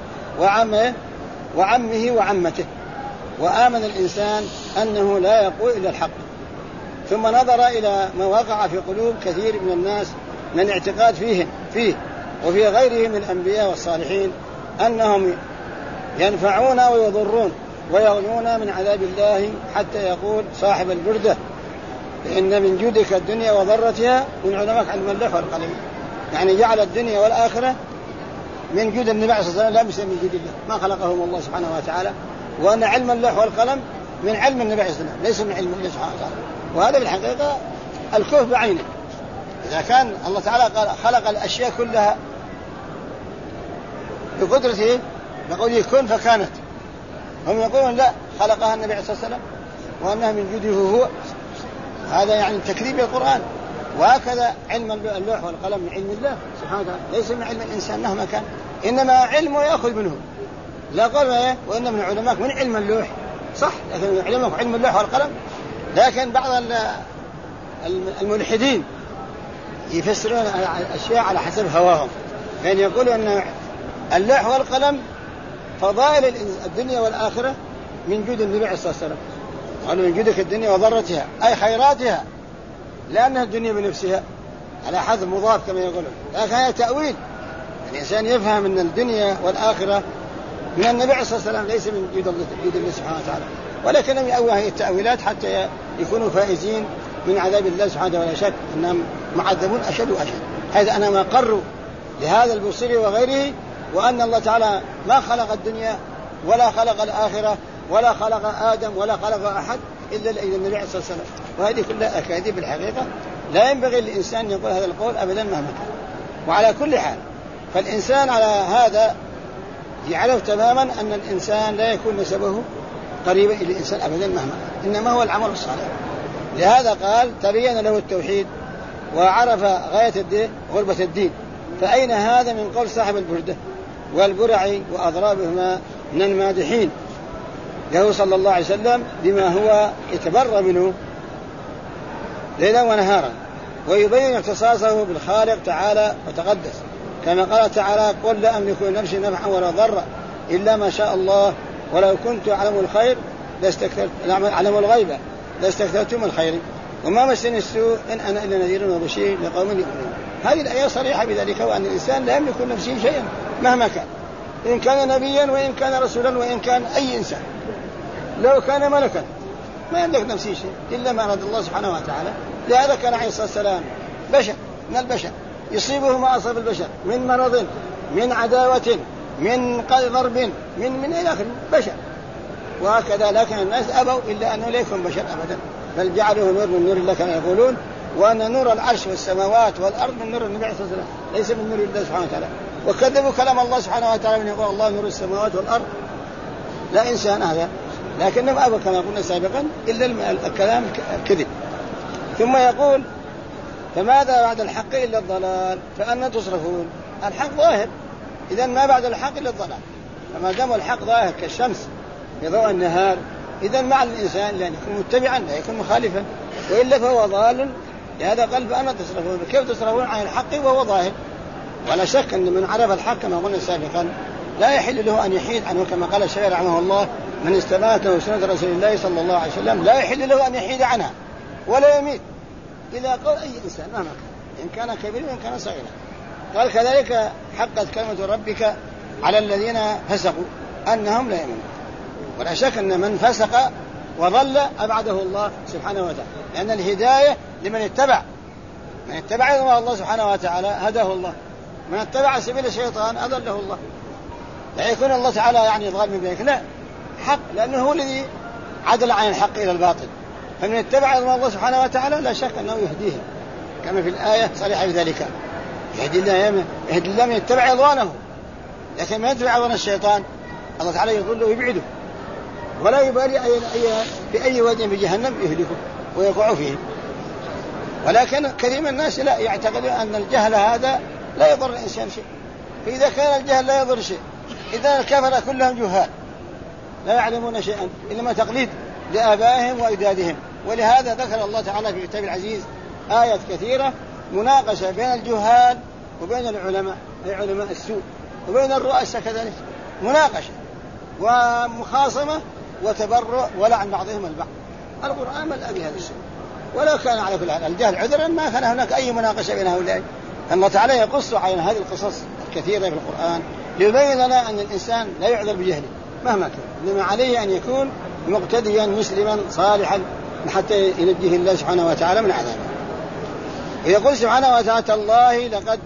وعمه وعمته، وآمن الإنسان أنه لا يقول إلا الحق، ثم نظر إلى ما وقع في قلوب كثير من الناس من الاعتقاد فيه وفي غيرهم من الأنبياء والصالحين أنهم ينفعون ويضرون ويغنون من عذاب الله، حتى يقول صاحب البردة: إن من جودك الدنيا وضرتها ومن علمك علم اللوح والقلم. يعني جعل الدنيا والآخرة من جود النبي صلى الله عليه وسلم، لا من جود الله، ما خلقهم الله سبحانه وتعالى، وأن علم اللوح والقلم من علم النبي عليه الصلاة والسلام، ليس من علم الله سبحانه وتعالى. وهذا بالحقيقة الكفر بعينه. إذا كان الله تعالى خلق الأشياء كلها بقدرته نقول كن فكانت، هم يقولون لا، خلقها النبي عليه الصلاة والسلام وأنها من جوده هو. هذا يعني تكذيب القرآن. وهكذا علم اللوح والقلم من علم الله سبحانه وتعالى، ليس من علم الإنسان مهما كان، إنما علمه يأخذ منه. لا قال وإن من علماء من علم اللوح، صح، لكن علمك علم اللوح والقلم. لكن بعض الملحدين يفسرون الأشياء على حسب هواهم، يعني يقولوا أن اللوح والقلم فضائل الدنيا والآخرة من جود النبي عليه الصلاة والسلام. قالوا من جودك الدنيا وضرتها أي خيراتها، لأنها الدنيا بنفسها على حذف مضاف كما يقولون. لكن هذا تأويل، الإنسان يفهم أن الدنيا والآخرة من النبي عليه الصلاة والسلام، ليس من جود الله سبحانه وتعالى. ولكنهم يأوون هذه التأويلات حتى يكونوا فائزين من عذاب الله سبحانه وتعالى، ولا شك أنهم معذبون أشد وأشد. حيث أنهم أقروا لهذا البصري وغيره، وأن الله تعالى ما خلق الدنيا ولا خلق الآخرة ولا خلق آدم ولا خلق أحد إلا النبي عليه الصلاة والسلام. وهذه كلها أكاذيب بالحقيقة. لا ينبغي للإنسان يقول هذا القول أبدا مهما كان. وعلى كل حال فالإنسان على هذا يعرف تماما أن الإنسان لا يكون نسبه قريبا إلى الإنسان أبدا مهما كان، إنما هو العمل الصالح. لهذا قال تبين له التوحيد وعرف غاية الدين غربة الدين. فأين هذا من قول صاحب البردة والبرع وأضرابهما من المادحين له صلى الله عليه وسلم بما هو يتبرى منه ليلا ونهارا، ويبين اختصاصه بالخالق تعالى وتقدس، كما قال تعالى قل لا أملك لنفسي نفعا ولا ضرا إلا ما شاء الله ولو كنت أعلم الخير أعلم الغيب لاستكثرت من الخير وما مسني السوء إن أنا إلا نذير وبشير لقوم يؤمنون. هذه الآية صريحة بذلك، وأن الإنسان لا يملك نفسه شيئا مهما كان، إن كان نبيا وإن كان رسولا وإن كان أي إنسان. لو كان ملكا ما يملك نفسه شيء إلا ما أراد الله سبحانه وتعالى. لهذا كان عليه الصلاة والسلام بشر من البشر، يصيبه ما أصاب البشر من مرض من عداوة من ضرب من إلى آخره، بشر. وهكذا لكن الناس أبوا إلا أنه لا يكون بشر أبدا، بل جعلوه نور من نور الله كما يقولون، وأن نور العرش والسماوات والأرض من نور النبي عليه الصلاة والسلام ليس من نور الله سبحانه وتعالى. وكذبوا كلام الله سبحانه وتعالى من يقول الله نور السماوات والأرض، لا إنسان هذا، لكنهم أبوا كما قلنا سابقا إلا الكلام كذب. ثم يقول فماذا بعد الحق إلا الضلال فأنا تصرفون. الحق ظاهر، إذن ما بعد الحق إلا الضلال. فما دام الحق ظاهر كالشمس في ضوء النهار، إذن مع الإنسان لأن يكون متبعا لا يكون مخالفا، وإلا فهو ضال. لهذا قال فأنا تصرفون، كيف تصرفون عن الحق وهو ظاهر؟ ولا شك أن من عرف الحق كما قلنا سابقا لا يحل له أن يحيد عنه، كما قال الشاعر رحمه الله من استماته سنة رسول الله صلى الله عليه وسلم لا يحل له أن يحيد عنها ولا يميت إلى قول أي إنسان مهما كان، إن كان كبيرا وإن كان صغيرا. قال كذلك حقت كلمة ربك على الذين فسقوا أنهم لا يؤمنون. ولا شك أن من فسق وضل أبعده الله سبحانه وتعالى، لأن الهداية لمن اتبع، من اتبع الله سبحانه وتعالى هداه الله، من اتبع سبيل الشيطان أضله الله. لا يكون الله تعالى يعني يضغط من ذلك، لا، حق، لأنه هو الذي عدل عن الحق إلى الباطل. فمن اتبع الله سبحانه وتعالى لا شك أنه يهديه، كما في الآية صريحة بذلك، يهدي الله من يتبع رضوانه. لكن من يتبع رضوان الشيطان الله تعالى يضله ويبعده، ولا يبالي في أي واد في جهنم يهلكه ويقع فيه. ولكن كثير من الناس لا يعتقدون أن الجهل هذا لا يضر الإنسان شيء. فإذا كان الجهل لا يضر شيء، إذا الكفر كلهم جهال لا يعلمون شيئا إنما تقليد لآبائهم وأجدادهم. ولهذا ذكر الله تعالى في كتاب العزيز آيات كثيرة مناقشة بين الجهال وبين العلماء أي علماء السوء، وبين الرؤساء كذلك مناقشة ومخاصمة وتبرع ولعن بعضهم البعض. القرآن ملأ بهذا الشيء، ولو كان على كل حال الجهل عذرا ما كان هناك أي مناقشة بين هؤلاء. الله تعالى يقص علينا هذه القصص الكثيرة في القرآن ليبين لنا أن الإنسان لا يعذر بجهله مهما كان، إنما عليه أن يكون مقتديا مسلما صالحا حتى ينجيه الله سبحانه وتعالى من عذابه. ويقول سبحانه وتعالى الله لقد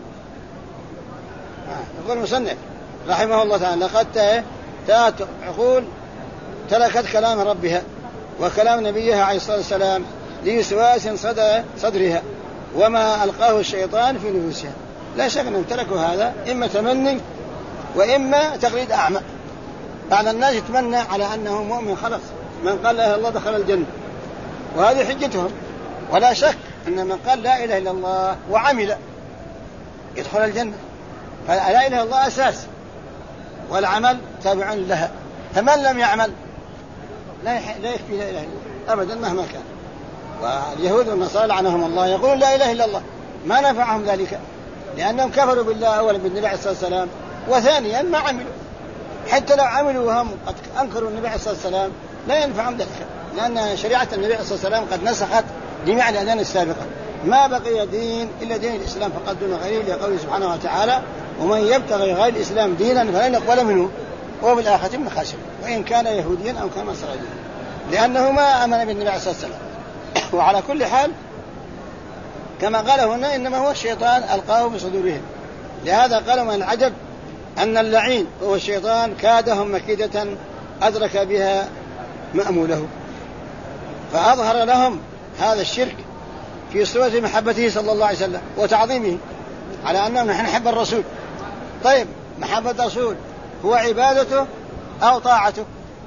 يقول المصنف رحمه الله تعالى لقد عقول تركت كلام ربها وكلام نبيها عليه الصلاة والسلام لوسواس صدرها وما ألقاه الشيطان في نفوسها. لا شك أنهم تركوا هذا إما تمني وإما تقليد أعمى. بعض الناس يتمنى على أنه مؤمن خلص، من قال لا إله إلا الله دخل الجنة، وهذه حجتهم. ولا شك أن من قال لا إله إلا الله وعمل يدخل الجنة، فلا إله إلا الله أساس والعمل تابع لها. فمن لم يعمل لا يكفي لا إله إلا الله أبدا مهما كان. واليهود والنصارى لعنهم الله يقولون لا إله إلا الله، ما نفعهم ذلك لأنهم كفروا بالله أولا بالنبي عليه الصلاة والسلام، وثانيا ما عملوا. حتى لو عملوا وهم قد أنكروا النبي عليه الصلاة والسلام لا ينفعهم ذلك، لأن شريعة النبي عليه الصلاة والسلام قد نسخت جميع الأديان السابقة، ما بقي دين إلا دين الإسلام فقط دون غيره، لقوله سبحانه وتعالى ومن يبتغي غير الإسلام دينا فلن يقبل منه وهو في الآخرة من الخاسرين وإن كان يهوديا أو كان نصرانيا، لأنه ما آمن بالنبي عليه الصلاة والسلام. وعلى كل حال كما قال هنا إنما هو الشيطان ألقاه بصدورهم. لهذا قالوا من العجب أن اللعين هو الشيطان كادهم مكيدة أدرك بها مأموله، فأظهر لهم هذا الشرك في صورة محبته صلى الله عليه وسلم وتعظيمه، على أنهم نحن نحب الرسول. طيب محبة الرسول هو عبادته أو طاعته؟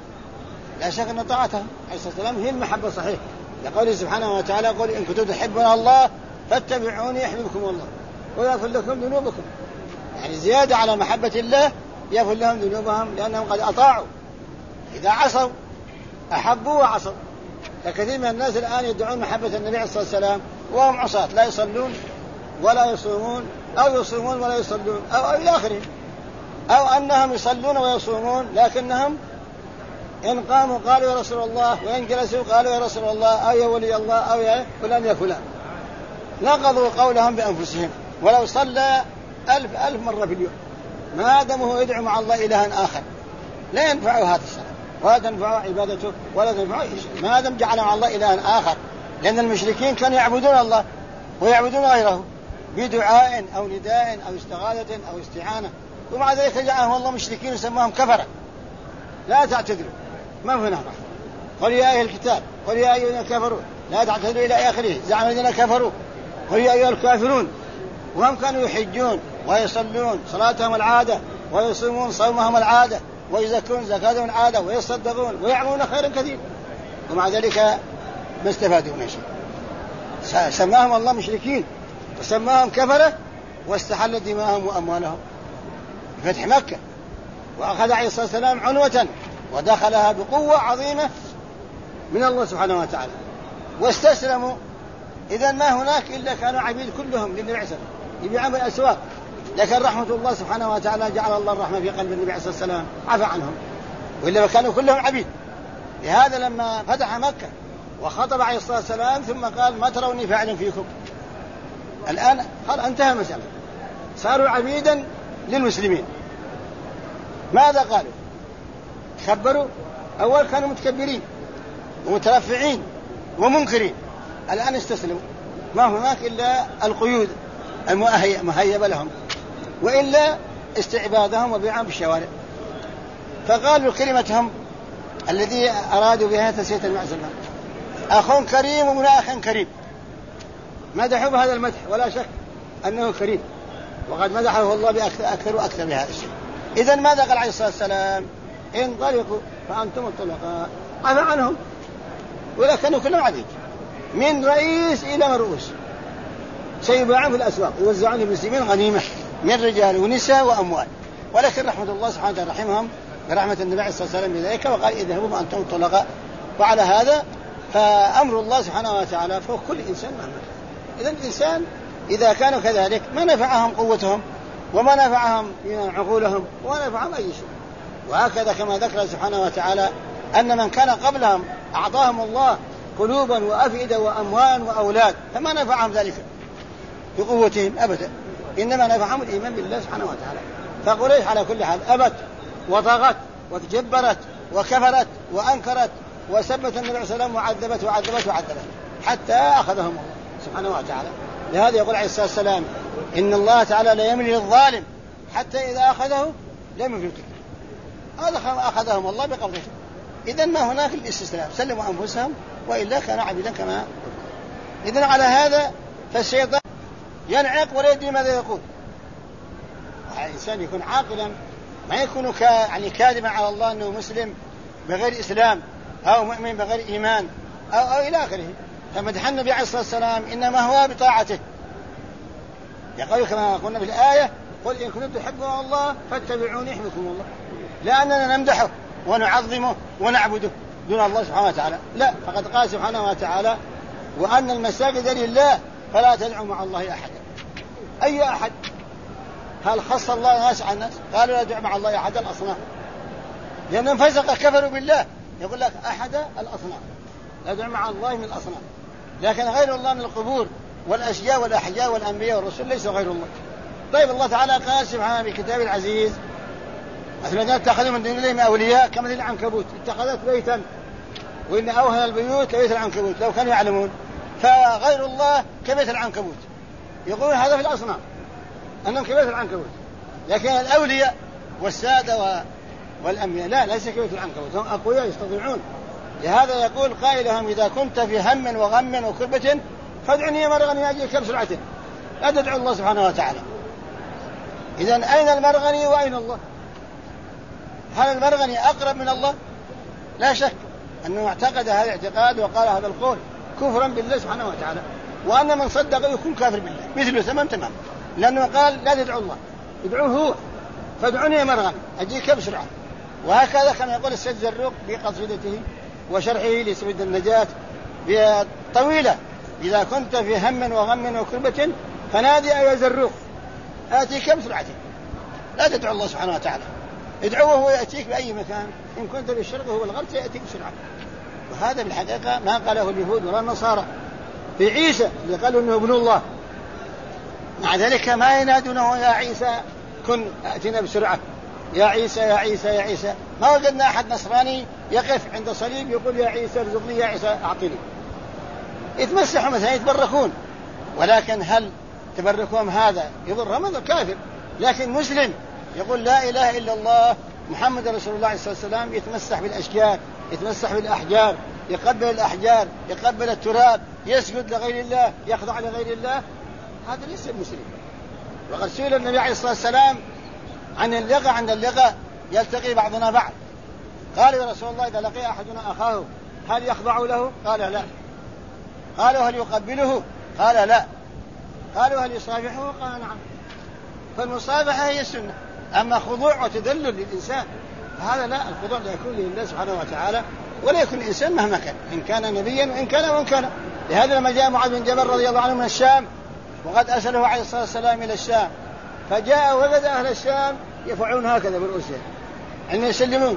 لا شك أن طاعته عليه الصلاة والسلام هي المحبة صحيح، لقوله سبحانه وتعالى قل إن كنتم تحبون الله فاتبعوني يحببكم الله ويغفر لكم ذنوبكم. يعني زيادة على محبة الله يغفر لهم ذنوبهم لأنهم قد أطاعوا. إذا عصوا أحبوا وعصوا. فكثير من الناس الآن يدعون محبة النبي عليه الصلاة والسلام وهم عصاة لا يصلون ولا يصومون أو يصومون ولا يصلون أو إلى آخره، أو أنهم يصلون ويصومون لكنهم إن قاموا قالوا يا رسول الله وإن جلسوا قالوا يا رسول الله أو يا ولي الله أو يا فلان يا فلان. نقضوا قولهم بأنفسهم، ولو صلى 1000 مرة في اليوم ما دامه يدعو مع الله إلها آخر لا ينفعه هذا الصلاة ولا تنفعه عبادته ولا تنفعه شيء ما دام جعل مع الله إلها آخر. لأن المشركين كانوا يعبدون الله ويعبدون غيره بدعاء أو نداء أو استغاثة أو استعانة، ومع ذلك جعلهم الله مشركين وسماهم كفرة. لا تعتذروا ما هنا رحمة. قل يا أهل الكتاب قل يا أيها الذين كفروا لا تعتذروا إلى آخره زعم الذين كفروا قل يا أيها الكافرون. وهم كانوا يحجون ويصلون صلاتهم العادة ويصومون صومهم العادة ويزكون زكاتهم العادة ويصدقون ويعملون خيرا كثير، ومع ذلك ما استفادوا من شيء. سماهم الله مشركين وسماهم كفرة واستحل دماءهم وأموالهم بفتح مكة، وأخذ عليه الصلاة والسلام عنوة ودخلها بقوة عظيمة من الله سبحانه وتعالى واستسلموا. إذن ما هناك إلا كانوا عبيد كلهم للنبي عليه الصلاة والسلام يبيعون الأسواق، لكن رحمة الله سبحانه وتعالى جعل الله الرحمة في قلب النبي عليه الصلاة والسلام عفى عنهم، وإلا كانوا كلهم عبيد. لهذا لما فتح مكة وخطب عليه الصلاة والسلام ثم قال ما تروني فاعل فيكم، الآن قال انتهى المسألة صاروا عبيدا للمسلمين. ماذا قالوا؟ خبروا. أول كانوا متكبرين ومترفعين ومنكرين، الآن استسلموا، ما هناك إلا القيود المهيبة لهم وإلا استعبادهم وبيعهم بالشوارع. فقالوا كلمتهم الذي أرادوا بها تسية المعزمة أخ كريم ومن أخ كريم، مدحوا بهذا المدح ولا شك أنه كريم وقد مدحه الله بأكثر وأكثر بهذا الشيء. إذن ماذا قال عليه الصلاة والسلام؟ انطلقوا فأنتم الطلقاء، عفى عنهم ولكنوا كلهم عبيد من رئيس إلى مرؤوس، سيباعون في الأسواق يوزعون للمسلمين غنيمة من رجال ونساء وأموال، ولكن رحمة الله سبحانه وتعالى رحمهم برحمة النبي عليه الصلاة والسلام بذلك وقال اذهبوا فأنتم الطلقاء. وعلى هذا فأمر الله سبحانه وتعالى فوق كل إنسان مهما كان. إذن الإنسان إذا كانوا كذلك ما نفعهم قوتهم وما نفعهم عقولهم وما نفعهم أي شيء. وهكذا كما ذكر سبحانه وتعالى أن من كان قبلهم أعطاهم الله قلوبا وأفئدة وأموال وأولاد فما نفعهم ذلك بقوتهم أبدا، إنما نفعهم الإيمان بالله سبحانه وتعالى. فقريش على كل حال أبت وطغت وتجبرت وكفرت وأنكرت وسبت النبي عليه السلام وعذبت حتى أخذهم الله سبحانه وتعالى. لهذا يقول عليه الصلاة والسلام إن الله تعالى لا يملي للظالم حتى إذا أخذه لم يفلته. هذا أخذهم الله بقبضته إذن ما هناك الاستسلام، سلموا أنفسهم وإلا كانوا عبيدا كما قلت. إذن على هذا فالشيطان ينعق ولا يدري ماذا يقول. الإنسان يكون عاقلا، ما يكون يعني كاذبا على الله أنه مسلم بغير إسلام أو مؤمن بغير إيمان أو إلى آخره. فمدح النبي عليه الصلاة والسلام إنما هو بطاعته. يقول كما قلنا في الآية: قل إن كنتم تحبون الله فاتبعوني يحببكم الله. لا أننا نمدحه ونعظمه ونعبده دون الله سبحانه وتعالى، لا، فقد قال سبحانه وتعالى: وأن المساجد لله فلا تدعوا مع الله أحدا. أي أحد؟ هل خص الله الناس عن الناس؟ قالوا لا تدعوا مع الله أحدا الأصنام، لأنهم فسق كفروا بالله. يقول لك أحد الأصنام، لا تدعوا مع الله من الأصنام، لكن غير الله من القبور والأشياء والأحياء والأنبياء والرسل ليس غير الله. طيب الله تعالى قال سبحانه في كتاب العزيز: الذين اتخذوا من دون الله أولياء كمثل العنكبوت اتخذت بيتا وإن أوهن البيوت لبيت العنكبوت لو كانوا يعلمون. فغير الله كبيت العنكبوت، يقول هذا في الأصنام أنهم كبيت العنكبوت، لكن الأولياء والسادة والأنبياء لا، ليس كبيت العنكبوت، هم أقوياء يستطيعون. لهذا يقول قائلهم: إذا كنت في هم وغم وكربة فادعني مرغني أجيك بسرعة. لا تدعو الله سبحانه وتعالى. إذن أين المرغني وأين الله؟ هل المرغني أقرب من الله؟ لا شك أنه اعتقد هذا الاعتقاد وقال هذا القول كفرا بالله سبحانه وتعالى، وأن من صدق يكون كافر بالله مثله تمام، لأنه قال لا تدعو الله، ادعوه هو، فادعوني مرغني أجيك بسرعة. وهكذا كما يقول السيد زروق في قصيدته وشرحه لسبيل النجاة طويلة: إذا كنت في هم وغم وكربة فنادي يا زروق آتيك بسرعة. لا تدعو الله سبحانه وتعالى، ادعوه هو يأتيك بأي مكان. إن كنت في الشرق هو الغرب سيأتيك بسرعة. وهذا بالحقيقة ما قاله اليهود ولا النصارى في عيسى اللي قالوا إنه ابن الله. مع ذلك ما ينادونه يا عيسى كن أتنا بسرعة، يا عيسى يا عيسى يا عيسى. ما وجدنا أحد نصراني يقف عند صليب يقول يا عيسى ارزقني، يا عيسى أعطني. يتمسحوا مثلا يتبركون، ولكن هل تبركهم هذا يضرهم؟ هذا كافر. لكن مسلم يقول لا إله إلا الله محمد رسول الله صلى الله عليه وسلم، يتمسح بالأشجار، يتمسح بالأحجار، يقبل الأحجار، يقبل التراب، يسجد لغير الله، يخضع لغير الله، هذا ليس مسلم. وقد سئل النبي عليه الصلاة والسلام عن اللقاء، عند اللقاء يلتقي بعضنا بعض، قال يا رسول الله إذا لقي أحدنا أخاه هل يخضع له؟ قال لا. قالوا هل يقبله؟ قال لا. قالوا هل يصافحه؟ قال نعم. فالمصافحة هي السنة، أما خضوع وتذلل للإنسان فهذا لا، الخضوع لا يكون لله سبحانه وتعالى ولا يكون الإنسان مهما كان، إن كان نبيا وإن كان من كان. لهذا لما جاء معاذ بن جبل رضي الله عنه من الشام وقد أرسله عليه الصلاة والسلام إلى الشام، فجاء وجد أهل الشام يفعلون هكذا برؤوسهم أن يسلمون،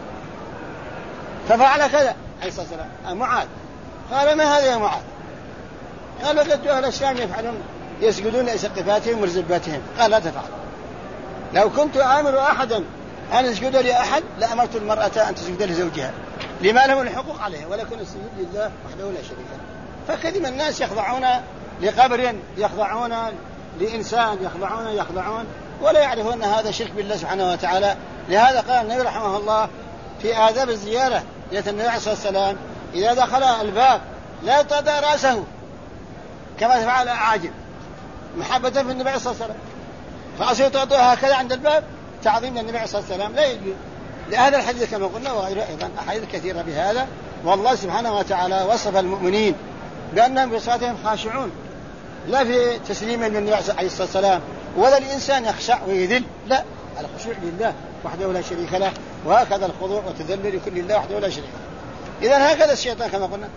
ففعل كذا عليه الصلاة والسلام. معاذ قال ما هذا يا معاذ؟ قال وجدت أهل الشام يفعلون يسجدون لأسقفاتهم ورزباتهم. قال لا تفعل. لو كنت آمر أحدا أن يسجد لأحد لأمرت المرأة أن تسجد لزوجها لما له الحقوق عليه، ولكن السجود لله وحده لا شريك له. فكذب الناس يخضعون لقبر، يخضعون لإنسان، يخضعون ولا يعرفون أن هذا شرك بالله سبحانه وتعالى. لهذا قال النبي رحمه الله في آداب الزيارة يأتي النبي عليه الصلاة والسلام إذا دخل الباب لا يطأ رأسه كما فعل الأعاجم محبة في النبي عليه الصلاة والسلام، رأسه يطأ هكذا عند الباب تعظيم للنبي عليه الصلاة والسلام لا يجوز. لهذا الحديث كما قلنا وغيره أيضا أحاديث كثيرة بهذا. والله سبحانه وتعالى وصف المؤمنين بأنهم في صلاتهم خاشعون، لا في تسليم للنبي عليه الصلاة والسلام ولا الإنسان يخشع ويذل، لا، الخشوع لله وحده لا شريك له، وهكذا الخضوع والتذلل لكل الله وحده لا شريك له. إذن هكذا الشيطان كما قلنا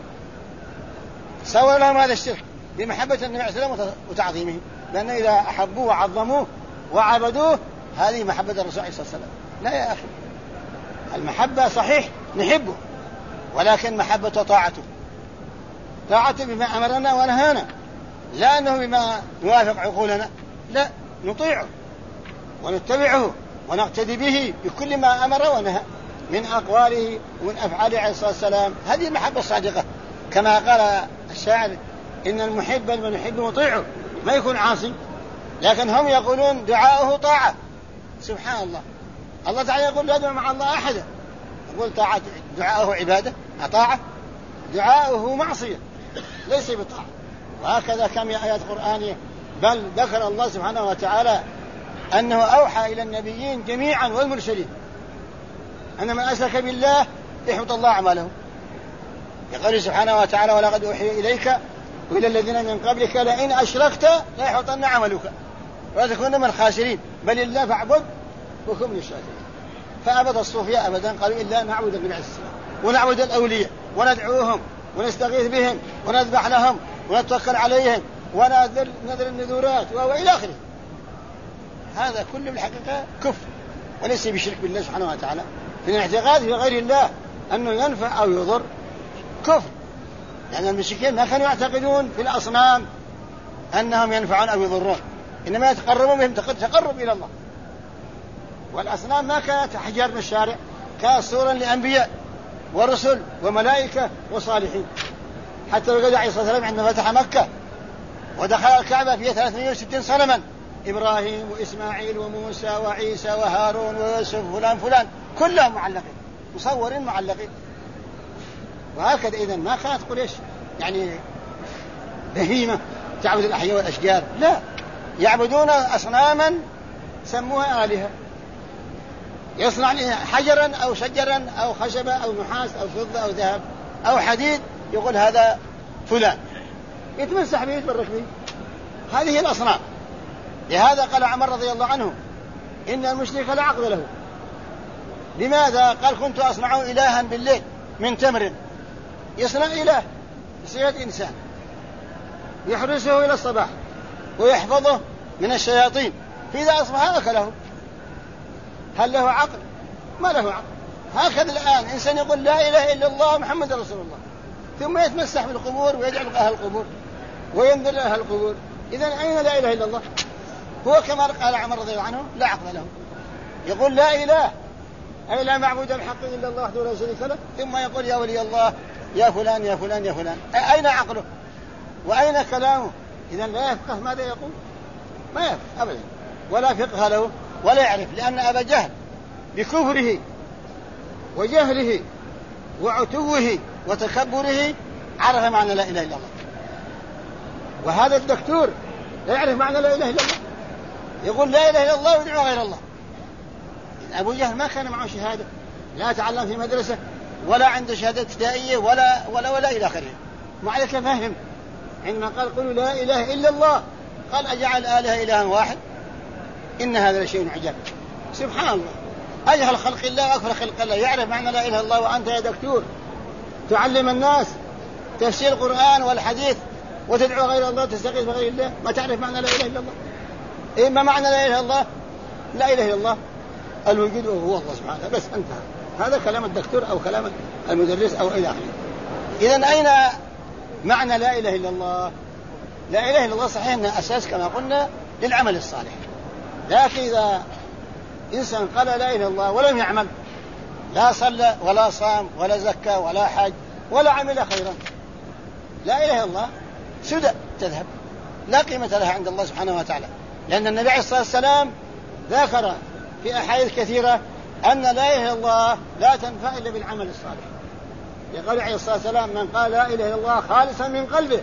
سوى لهم هذا الشرك بمحبة النبي عليه الصلاة والسلام وتعظيمه، لأن إذا أحبوه وعظموه وعبدوه هذه محبة الرسول عليه الصلاة والسلام. لا يا أخي، المحبة صحيح نحبه، ولكن محبة طاعته بما أمرنا ونهانا، لا أنه بما يوافق عقولنا، لا، نطيعه ونتبعه ونقتدي به بكل ما أمر ونهى من أقواله ومن أفعاله عليه الصلاة والسلام. هذه المحبة الصادقة، كما قال الشاعر إن المحب من يحب مطيعه، ما يكون عاصي. لكن هم يقولون دعاؤه طاعة. سبحان الله، الله تعالى يقول لا تدعوا مع الله أحدا، يقول طاعة دعاءه عبادة طاعة؟ دعاءه معصية ليس بطاعة. وهكذا كم آيات قرآنية، بل ذكر الله سبحانه وتعالى أنه أوحى إلى النبيين جميعا والمرسلين أن من أشرك بالله يحبط الله أعماله. يقول سبحانه وتعالى ولقد أوحي إليك وإلى الذين من قبلك لئن أشركت ليحبطن عملك وتكون من الخاسرين بل الله فاعبد وكن من الشاكرين. فأبد الصوفياء أبدا قالوا إلا نعبد النبي عليه السلام ونعبد الأولياء وندعوهم ونستغيث بهم ونذبح لهم ونتوكل عليهم ونذر النذورات وإلى آخره. هذا كله بالحقيقة كفر وليس بشرك بالله سبحانه وتعالى. في الاعتقاد في غير الله أنه ينفع أو يضر كفر، لأن المشركين ما كانوا يعتقدون في الأصنام أنهم ينفعون أو يضرون، إنما يتقربون بهم تقرب إلى الله. والأصنام ما كانت أحجار من الشارع، كانت صورا لأنبياء ورسل وملائكة وصالحين. حتى وقال عليه الصلاة والسلام عندما فتح مكة ودخل الكعبة فيها 360 صنما، إبراهيم وإسماعيل وموسى وعيسى وهارون ويوسف فلان كلهم معلقين مصورين معلقين. وهكذا إذن ما كانت قريش يعني بهيمة تعبد الأحياء والأشجار، لا، يعبدون أصناما سموها آلهة، يصنع حجرا أو شجرا أو خشبة أو نحاس أو فضة أو ذهب أو حديد يقول هذا فلان، يتمسح به يتبرك به. هذه هي الأصنام. لهذا قال عمر رضي الله عنه إن المشرك لا عقل له. لماذا؟ قال كنت أصنع إلها بالليل من تمر، يصنع إله بصيغة إنسان يحرسه إلى الصباح ويحفظه من الشياطين، فإذا أصبح أكله. هل له عقل؟ ما له عقل. هكذا الآن إنسان يقول لا إله إلا الله محمد رسول الله ثم يتمسح بالقبور ويجعل أهل القبور وينذر أهل القبور، إذن أين لا إله إلا الله؟ هو كما قال عمر رضي الله عنه لا عقل له، يقول لا إله أي لا معبود بحق إلا الله وحده لا شريك له، ثم يقول يا ولي الله يا فلان يا فلان يا فلان. أين عقله وأين كلامه؟ إذن لا يفقه ماذا يقول، ما يفقه أبدا ولا فقه له ولا يعرف، لأن أبا جهل بكفره وجهله وعتوه وتكبره عرف معنى لا إله إلا الله. وهذا الدكتور لا يعرف معنى لا إله إلا الله، يقول لا إله إلا الله ويدعو غير الله. أبو جهل ما كان معه شهادة، لا تعلم في مدرسة ولا عنده شهادة ابتدائية ولا إلى آخره، مع ذلك فهم عندما قال قولوا لا إله إلا الله قال أجعل آلهة إلها واحد إن هذا لشيء عجاب. سبحان الله، أجهل خلق الله وأكثر خلق الله يعرف معنى لا إله إلا الله، وأنت يا دكتور تعلم الناس تفسير القرآن والحديث وتدعو غير الله تستغيث بغير الله، ما تعرف معنى لا إله إلا الله. إما معنى لا إله إلا الله لا إله إلا الله الوجود وهو الله سبحانه، بس انتهى. هذا كلام الدكتور أو كلام المدرس أو إلى آخره. إذن أين معنى لا إله إلا الله؟ لا إله إلا الله صحيح أنه أساس كما قلنا للعمل الصالح، لكن إذا إنسان قال لا إله إلا الله ولم يعمل، لا صلى ولا صام ولا زكى ولا حج ولا عمل خيرا، لا إله إلا الله سدى تذهب لا قيمة لها عند الله سبحانه وتعالى. لأن النبي عليه الصلاة والسلام ذكر في أحاديث كثيرة أن لا إله إلا الله لا تنفع إلا بالعمل الصالح. يقول عليه الصلاة والسلام من قال لا إله إلا الله خالصا من قلبه،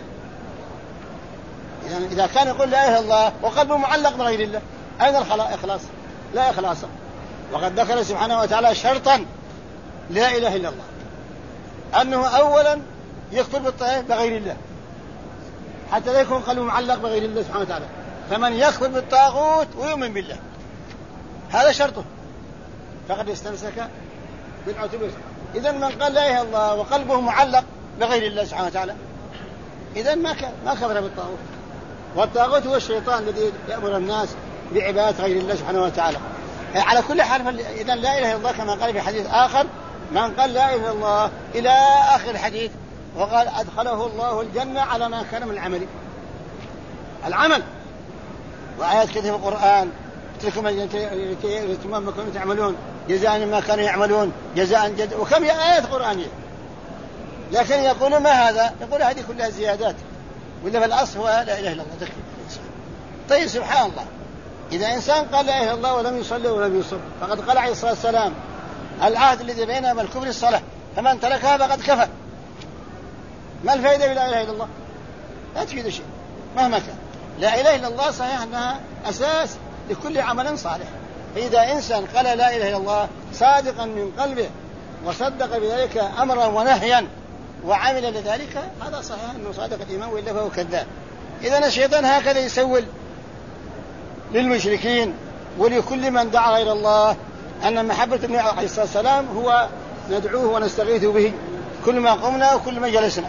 يعني إذا كان يقول لا إله إلا الله وقلبه معلق بغير الله أين الإخلاص؟ لا إخلاص. وقد ذكر سبحانه وتعالى شرطا لا إله إلا الله أنه أولا يكفر بالطاغوت بغير الله حتى لا يكون قلبه معلق بغير الله سبحانه وتعالى. فمن يكفر بالطاغوت ويؤمن بالله هذا شرطه فقد استمسك بالعتبة. إذن من قال لا إله إلا الله وقلبه معلق بغير الله سبحانه وتعالى إذن ما كفر بالطاغوت. والطاغوت هو الشيطان الذي يأمر الناس بعبادة غير الله سبحانه وتعالى. على كل حال إذن لا إله إلا الله كما قال في حديث آخر من قال لا إله إلا الله إلى آخر الحديث وقال أدخله الله الجنة على ما كان من العمل. وآيات كثيرة في القرآن تلكم ما كانوا تعملون جزاء ما كانوا يعملون جزاء جد، وكم آيات قرآنية. لكن يقولون ما هذا؟ يقول هذه كلها زيادات، ولا في الأصل هو لا إله إلا الله. طيب سبحان الله، إذا إنسان قال لا إله إلا الله ولم يصلي ولم يصم فقد قال عليه الصلاة والسلام العهد الذي بيننا والكفر الصلاة، فمن تركها فقد كفر. ما الفائدة بلا إله إلا الله؟ لا تفيد شيء مهما كان. لا إله إلا الله صحيح أنها أساس لكل عمل صالح، فإذا إنسان قال لا إله إلا الله صادقا من قلبه وصدق بذلك أمرا ونهيا وعمل لذلك، هذا صحيح أنه صادق الإيمان، وإلا فهو كذاب. إذن الشيطان هكذا يسول للمشركين ولكل من دعا غير الله أن محبة النبي عليه الصلاة والسلام هو ندعوه ونستغيث به كل ما قمنا وكل ما جلسنا.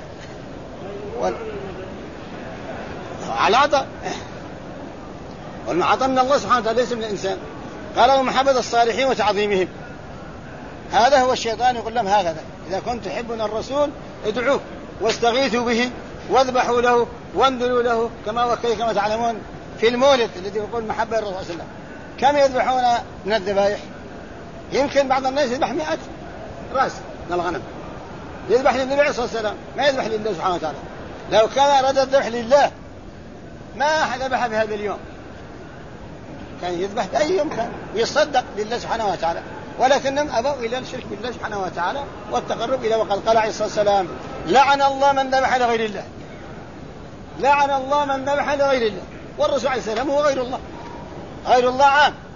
على عطاء والمعطى من الله سبحانه وتعالى ليس من الإنسان. قالوا محبة الصالحين وتعظيمهم، هذا هو الشيطان يقول لهم هكذا: إذا كنت تحبون الرسول ادعوه واستغيثوا به واذبحوا له وانذروا له، كما تعلمون في المولد الذي يقول محبة الرسول صلى الله عليه وسلم كم يذبحون من الذبائح؟ يمكن بعض الناس يذبح 100 رأس من الغنم، يذبح للنبي عليه الصلاة والسلام، ما يذبح لله سبحانه وتعالى. لو كان أراد الذبح لله ما أحد ذبح بهذا اليوم، كان يذبح بأي يوم كان ويصدق لله سبحانه وتعالى، ولكنهم أبوا إلى الشرك بالله سبحانه وتعالى والتقرب إلى، وقد قال عليه الصلاة والسلام: لعن الله من ذبح لغير الله، لعن الله من ذبح لغير الله. والرسول عليه السلام هو غير الله، غير الله عام.